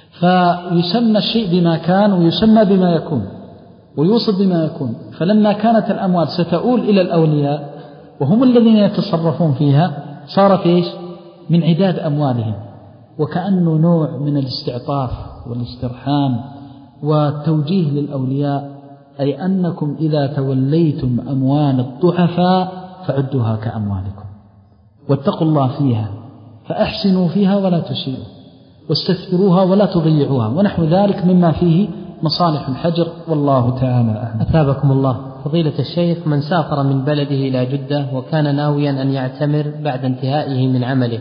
فيسمى الشيء بما كان ويسمى بما يكون ويوصف بما يكون. فلما كانت الأموال ستؤول إلى الأولياء وهم الذين يتصرفون فيها، صارت إيش؟ من عداد أموالهم، وكأنه نوع من الاستعطاف والاسترحام والتوجيه للأولياء، أي أنكم إذا توليتم أموال الضعفاء فعدوها كأموالكم، واتقوا الله فيها فأحسنوا فيها ولا تسيئوا، واستثمروها ولا تضيعوها، ونحو ذلك مما فيه مصالح الحجر. والله تعالى أعلم. أثابكم الله. فضيلة الشيخ، من سافر من بلده إلى جدة وكان ناويا أن يعتمر بعد انتهائه من عمله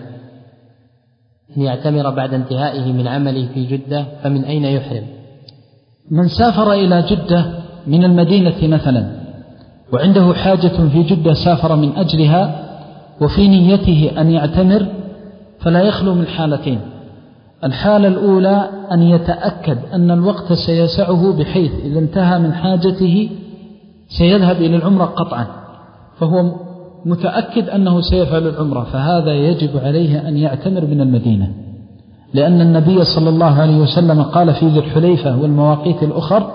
أن يعتمر بعد انتهائه من عمله في جدة، فمن أين يحرم؟ من سافر إلى جدة من المدينة مثلا وعنده حاجة في جدة سافر من أجلها وفي نيته أن يعتمر، فلا يخلو من حالتين. الحالة الأولى أن يتأكد أن الوقت سيسعه بحيث إذا انتهى من حاجته سيذهب إلى العمرة قطعا، فهو متأكد أنه سيفعل العمرة، فهذا يجب عليه أن يعتمر من المدينة، لأن النبي صلى الله عليه وسلم قال في ذي الحليفة والمواقيت الأخر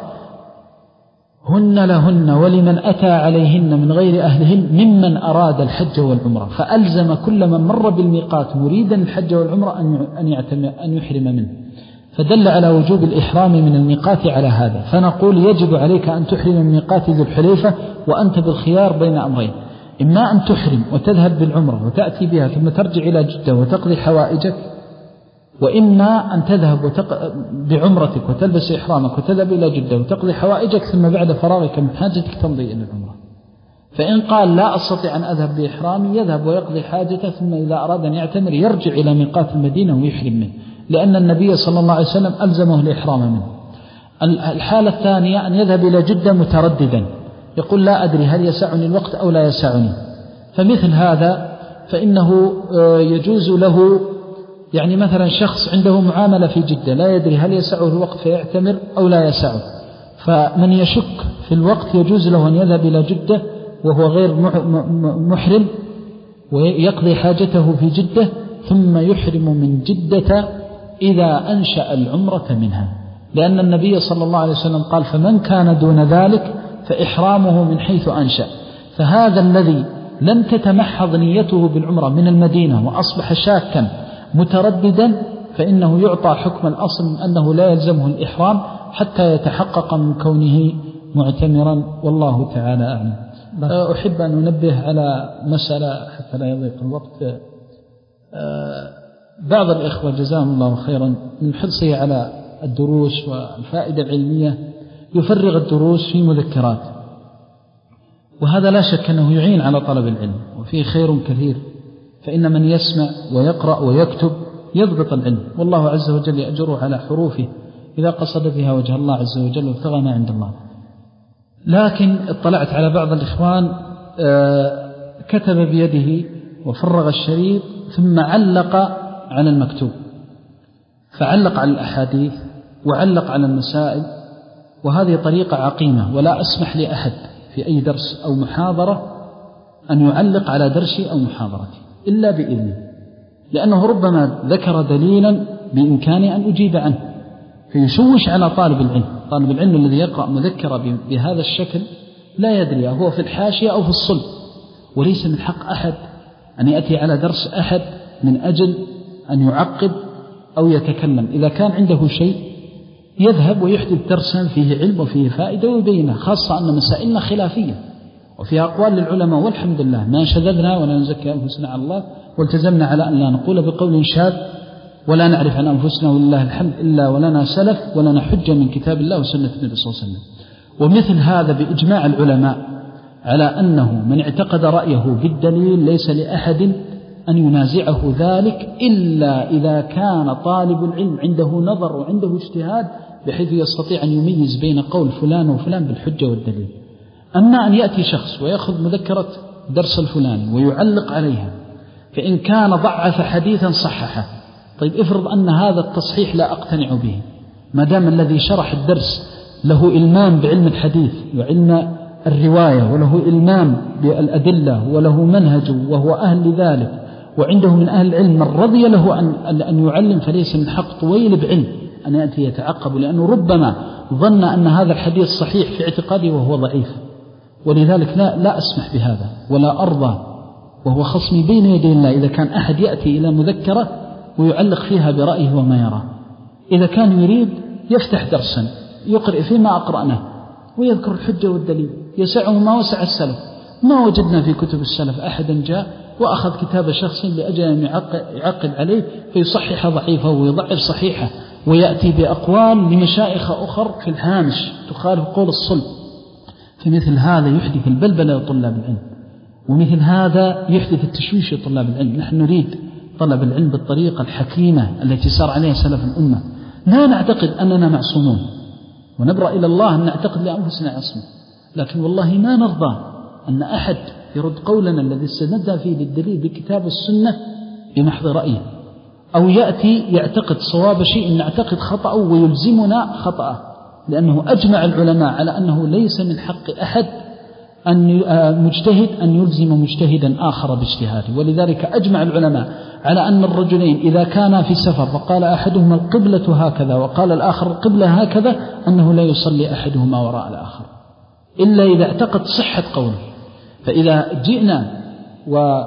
هن لهن ولمن أتى عليهن من غير أهلهن ممن أراد الحج والعمرة، فألزم كل من مر بالميقات مريدا الحج والعمرة أن يعتمر أن يحرم منه، فدل على وجوب الإحرام من الميقات على هذا. فنقول يجب عليك أن تحرم من ميقات ذي الحليفة وأنت بالخيار بين أمرين، إما أن تحرم وتذهب بالعمرة وتأتي بها ثم ترجع إلى جدة وتقضي حوائجك، وإما أن تذهب وتق... بعمرتك وتلبس إحرامك وتذهب إلى جدة وتقضي حوائجك ثم بعد فراغك من حاجتك تمضي إلى العمرة. فإن قال لا أستطيع أن أذهب بإحرامي يذهب ويقضي حاجته، ثم إذا أراد أن يعتمر يرجع إلى ميقات المدينة ويحرم منه، لأن النبي صلى الله عليه وسلم ألزمه الإحرام منه. الحالة الثانية أن يذهب إلى جدة مترددا، يقول لا أدري هل يسعني الوقت أو لا يسعني، فمثل هذا فإنه يجوز له، يعني مثلا شخص عنده معاملة في جدة لا يدري هل يسعه الوقت فيعتمر أو لا يسعه، فمن يشك في الوقت يجوز له أن يذهب إلى جدة وهو غير محرم ويقضي حاجته في جدة ثم يحرم من جدة إذا أنشأ العمرة منها، لأن النبي صلى الله عليه وسلم قال فمن كان دون ذلك فإحرامه من حيث أنشأ. فهذا الذي لم تتمحض نيته بالعمرة من المدينة وأصبح شاكا مترددا فإنه يعطى حكم الأصل أنه لا يلزمه الإحرام حتى يتحقق من كونه معتمرا، والله تعالى أعلم. أحب أن أنبه على مسألة حتى لا يضيق الوقت. بعض الإخوة جزاهم الله خيرا من حرصه على الدروس والفائدة العلمية يفرغ الدروس في مذكرات، وهذا لا شك أنه يعين على طلب العلم وفيه خير كثير، فإن من يسمع ويقرأ ويكتب يضبط العلم، والله عز وجل يأجره على حروفه إذا قصد بها وجه الله عز وجل وابتغى ما عند الله. لكن اطلعت على بعض الإخوان كتب بيده وفرغ الشريط ثم علق على المكتوب، فعلق على الأحاديث وعلق على المسائل، وهذه طريقة عقيمة، ولا أسمح لأحد في أي درس أو محاضرة أن يعلق على درسي أو محاضرتي إلا بإذنه، لأنه ربما ذكر دليلا بإمكاني أن أجيب عنه فيشوش على طالب العلم. طالب العلم الذي يقرأ مذكرة بهذا الشكل لا يدري هو في الحاشية أو في الصلب، وليس من حق أحد أن يأتي على درس أحد من أجل أن يعقب أو يتكلم. إذا كان عنده شيء يذهب ويحدث درسا فيه علم وفيه فائدة ويبينه، خاصة أن مسائلنا خلافية وفيها أقوال للعلماء، والحمد لله ما شذذنا ولا نزكي أنفسنا على الله، والتزمنا على أن لا نقول بقول شاذ ولا نعرف عن أنفسنا ولله الحمد إلا ولنا سلف ولنا حجة من كتاب الله وسنة النبي صلى الله عليه وسلم. ومثل هذا بإجماع العلماء على أنه من اعتقد رأيه بالدليل ليس لأحد أن ينازعه ذلك إلا إذا كان طالب العلم عنده نظر وعنده اجتهاد بحيث يستطيع أن يميز بين قول فلان وفلان بالحجة والدليل. أما أن يأتي شخص ويأخذ مذكرة درس الفلاني ويعلق عليها، فإن كان ضعف حديثا صححه، طيب افرض أن هذا التصحيح لا أقتنع به، ما دام الذي شرح الدرس له إلمام بعلم الحديث وعلم الرواية وله إلمام بالأدلة وله منهج وهو أهل لذلك وعنده من أهل العلم من رضي له أن أن يعلم، فليس من حق طويل بعلم أن يأتي يتعقب، لأنه ربما ظن أن هذا الحديث صحيح في اعتقاده وهو ضعيف. ولذلك لا, لا أسمح بهذا ولا أرضى، وهو خصمي بين يدي الله إذا كان أحد يأتي إلى مذكرة ويعلق فيها برأيه وما يراه. إذا كان يريد يفتح درسا يقرأ فيما أقرأناه ويذكر الحجة والدليل، يسعه ما وسع السلف. ما وجدنا في كتب السلف أحدا جاء وأخذ كتاب شخص لأجل أن يعقد عليه فيصحح ضعيفه ويضعف صحيحه، ويأتي بأقوال لمشايخ أخر في الهامش تخالف قول الصلب. فمثل هذا يحدث البلبلة لطلاب العلم، ومثل هذا يحدث التشويش لطلاب العلم. نحن نريد طلب العلم بالطريقة الحكيمة التي سار عليها سلف الأمة. لا نعتقد أننا معصومون ونبرأ إلى الله أن نعتقد لأنفسنا عصمة، لكن والله ما نرضى أن أحد يرد قولنا الذي استندنا فيه للدليل بالكتاب والسنة بمحض رأيه، أو يأتي يعتقد صواب شيء نعتقد خطأه ويلزمنا خطأه، لأنه أجمع العلماء على أنه ليس من حق أحد أن مجتهد أن يلزم مجتهدا آخر باجتهاده. ولذلك أجمع العلماء على أن الرجلين إذا كانا في سفر فقال أحدهما القبلة هكذا وقال الآخر القبلة هكذا، أنه لا يصلي أحدهما وراء الآخر إلا إذا اعتقد صحة قوله. فإذا جئنا و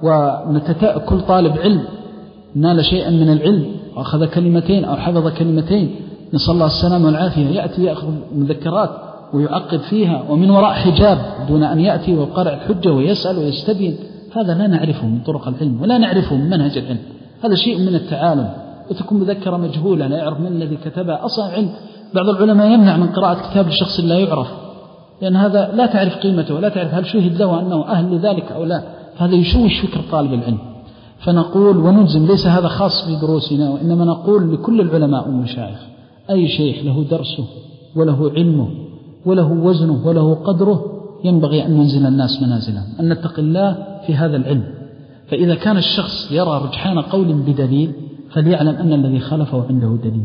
ونتتأ كل طالب علم نال شيئا من العلم وأخذ كلمتين أو حفظ كلمتين، نسأل الله السلامة والعافية، يأتي يأخذ مذكرات ويعقد فيها ومن وراء حجاب دون أن يأتي ويقرأ الحجة ويسأل ويستبين، هذا لا نعرفه من طرق العلم ولا نعرفه من منهج العلم. هذا شيء من التعالم، وتكون مذكرة مجهولة لا يعرف من الذي كتبها أصلا. علم بعض العلماء يمنع من قراءة كتاب لشخص لا يعرف، لأن هذا لا تعرف قيمته ولا تعرف هل شهد له أنه أهل لذلك أو لا، هذا يشوش فكر طالب العلم. فنقول ونلزم، ليس هذا خاص بدروسنا، وإنما نقول لكل العلماء والمشايخ أي شيخ له درسه وله علمه وله وزنه وله قدره ينبغي أن ينزل الناس منازلهم، أن نتقي الله في هذا العلم. فإذا كان الشخص يرى رجحان قول بدليل فليعلم أن الذي خالفه عنده دليل،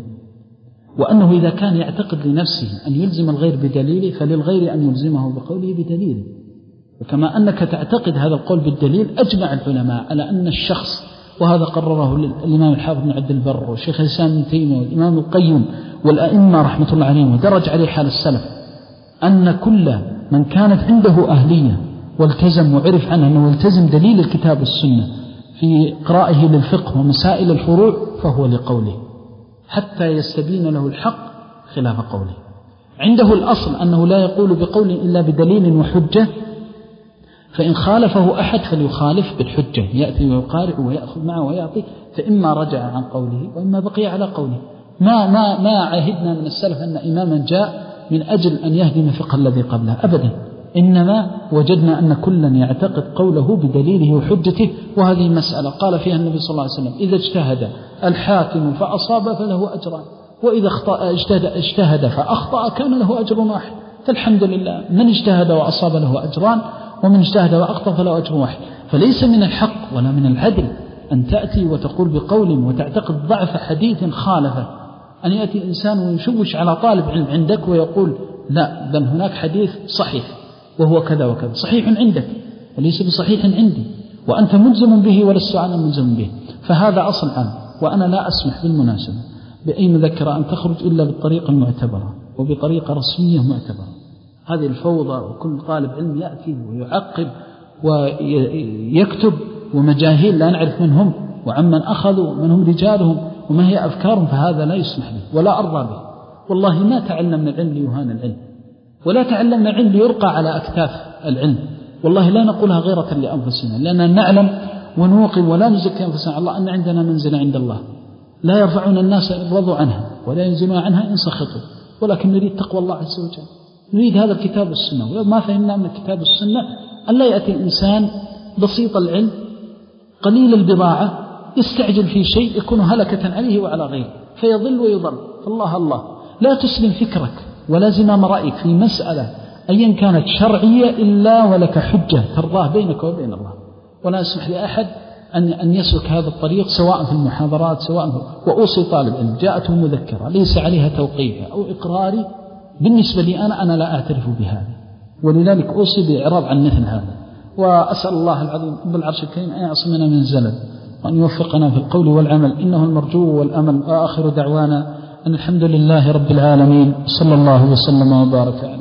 وأنه إذا كان يعتقد لنفسه أن يلزم الغير بدليله فللغير أن يلزمه بقوله بدليله. وكما أنك تعتقد هذا القول بالدليل، أجمع العلماء على أن الشخص، وهذا قرره الإمام الحافظ بن عبد البر والشيخ الإسلام ابن تيمية والإمام القيم والأئمة رحمة الله عليهم ودرج عليه حال السلف، أن كل من كانت عنده أهلية والتزم وعرف عنه أنه يلتزم دليل الكتاب والسنة في قراءه للفقه ومسائل الفروع فهو لقوله حتى يستبين له الحق خلاف قوله. عنده الأصل أنه لا يقول بقول إلا بدليل وحجة، فإن خالفه أحد فليخالف بالحجة، يأتي ويقارع ويأخذ معه ويعطي، فإما رجع عن قوله وإما بقي على قوله. ما, ما, ما عهدنا من السلف أن إماما جاء من أجل أن يهدم فقه الذي قبله أبدا، إنما وجدنا أن كلا يعتقد قوله بدليله وحجته. وهذه مسألة قال فيها النبي صلى الله عليه وسلم: إذا اجتهد الحاكم فأصاب فله أجران، وإذا اجتهد, اجتهد فأخطأ كان له أجر واحد. فالحمد لله، من اجتهد وأصاب له أجران، ومن اجتهد وأخطأ فله أجر واحد. فليس من الحق ولا من العدل أن تأتي وتقول بقول وتعتقد ضعف حديث خالفه، أن يأتي إنسان ويشوش على طالب علم عندك ويقول: لا، بل هناك حديث صحيح وهو كذا وكذا، صحيح عندك وليس بصحيح عندي، وأنت ملزم به ولست أنا ملزم به. فهذا أصل عام. وأنا لا أسمح بالمناسبة بأي مذكرة أن تخرج إلا بالطريقة المعتبرة وبطريقة رسمية معتبرة. هذه الفوضى، وكل طالب علم يأتي ويعقب ويكتب ومجاهيل لا نعرف منهم وعمن أخذوا منهم رجالهم وما هي أفكارهم، فهذا لا يسمح به ولا أرضى به. والله ما تعلمنا العلم ليهان العلم، ولا تعلمنا العلم ليرقى على أكتاف العلم. والله لا نقولها غيرة لأنفسنا، لأننا نعلم ونوقن ولا نزكي أنفسنا على الله أن عندنا منزل عند الله لا يرفعون الناس إن رضوا عنها ولا ينزلون عنها إن سخطوا، ولكن نريد تقوى الله عز وجل. نريد هذا الكتاب والسنة. ولو ما فهمنا من الكتاب والسنة أن لا يأتي إنسان بسيط العلم قليل البضاعة يستعجل في شيء يكون هلكة عليه وعلى غيره فيضل ويضل. فالله الله لا تسلم فكرك ولا زمام رأيك في مسألة أيا كانت شرعية إلا ولك حجة ترضاه بينك وبين الله. ولا أسمح لأحد أن أن يسلك هذا الطريق سواء في المحاضرات سواء في وأوصي طالب علم جاءته مذكرة ليس عليها توقيفها أو إقراري بالنسبة لي أنا أنا لا أعترف بهذا، ولذلك أوصي بإعراض عن مثل هذا. وأسأل الله العظيم رب العرش الكريم أن يعصمنا من الزلل وأن يوفقنا في القول والعمل إنه المرجو والأمل. وآخر دعوانا أن الحمد لله رب العالمين صلى الله وسلم وبارك عليه.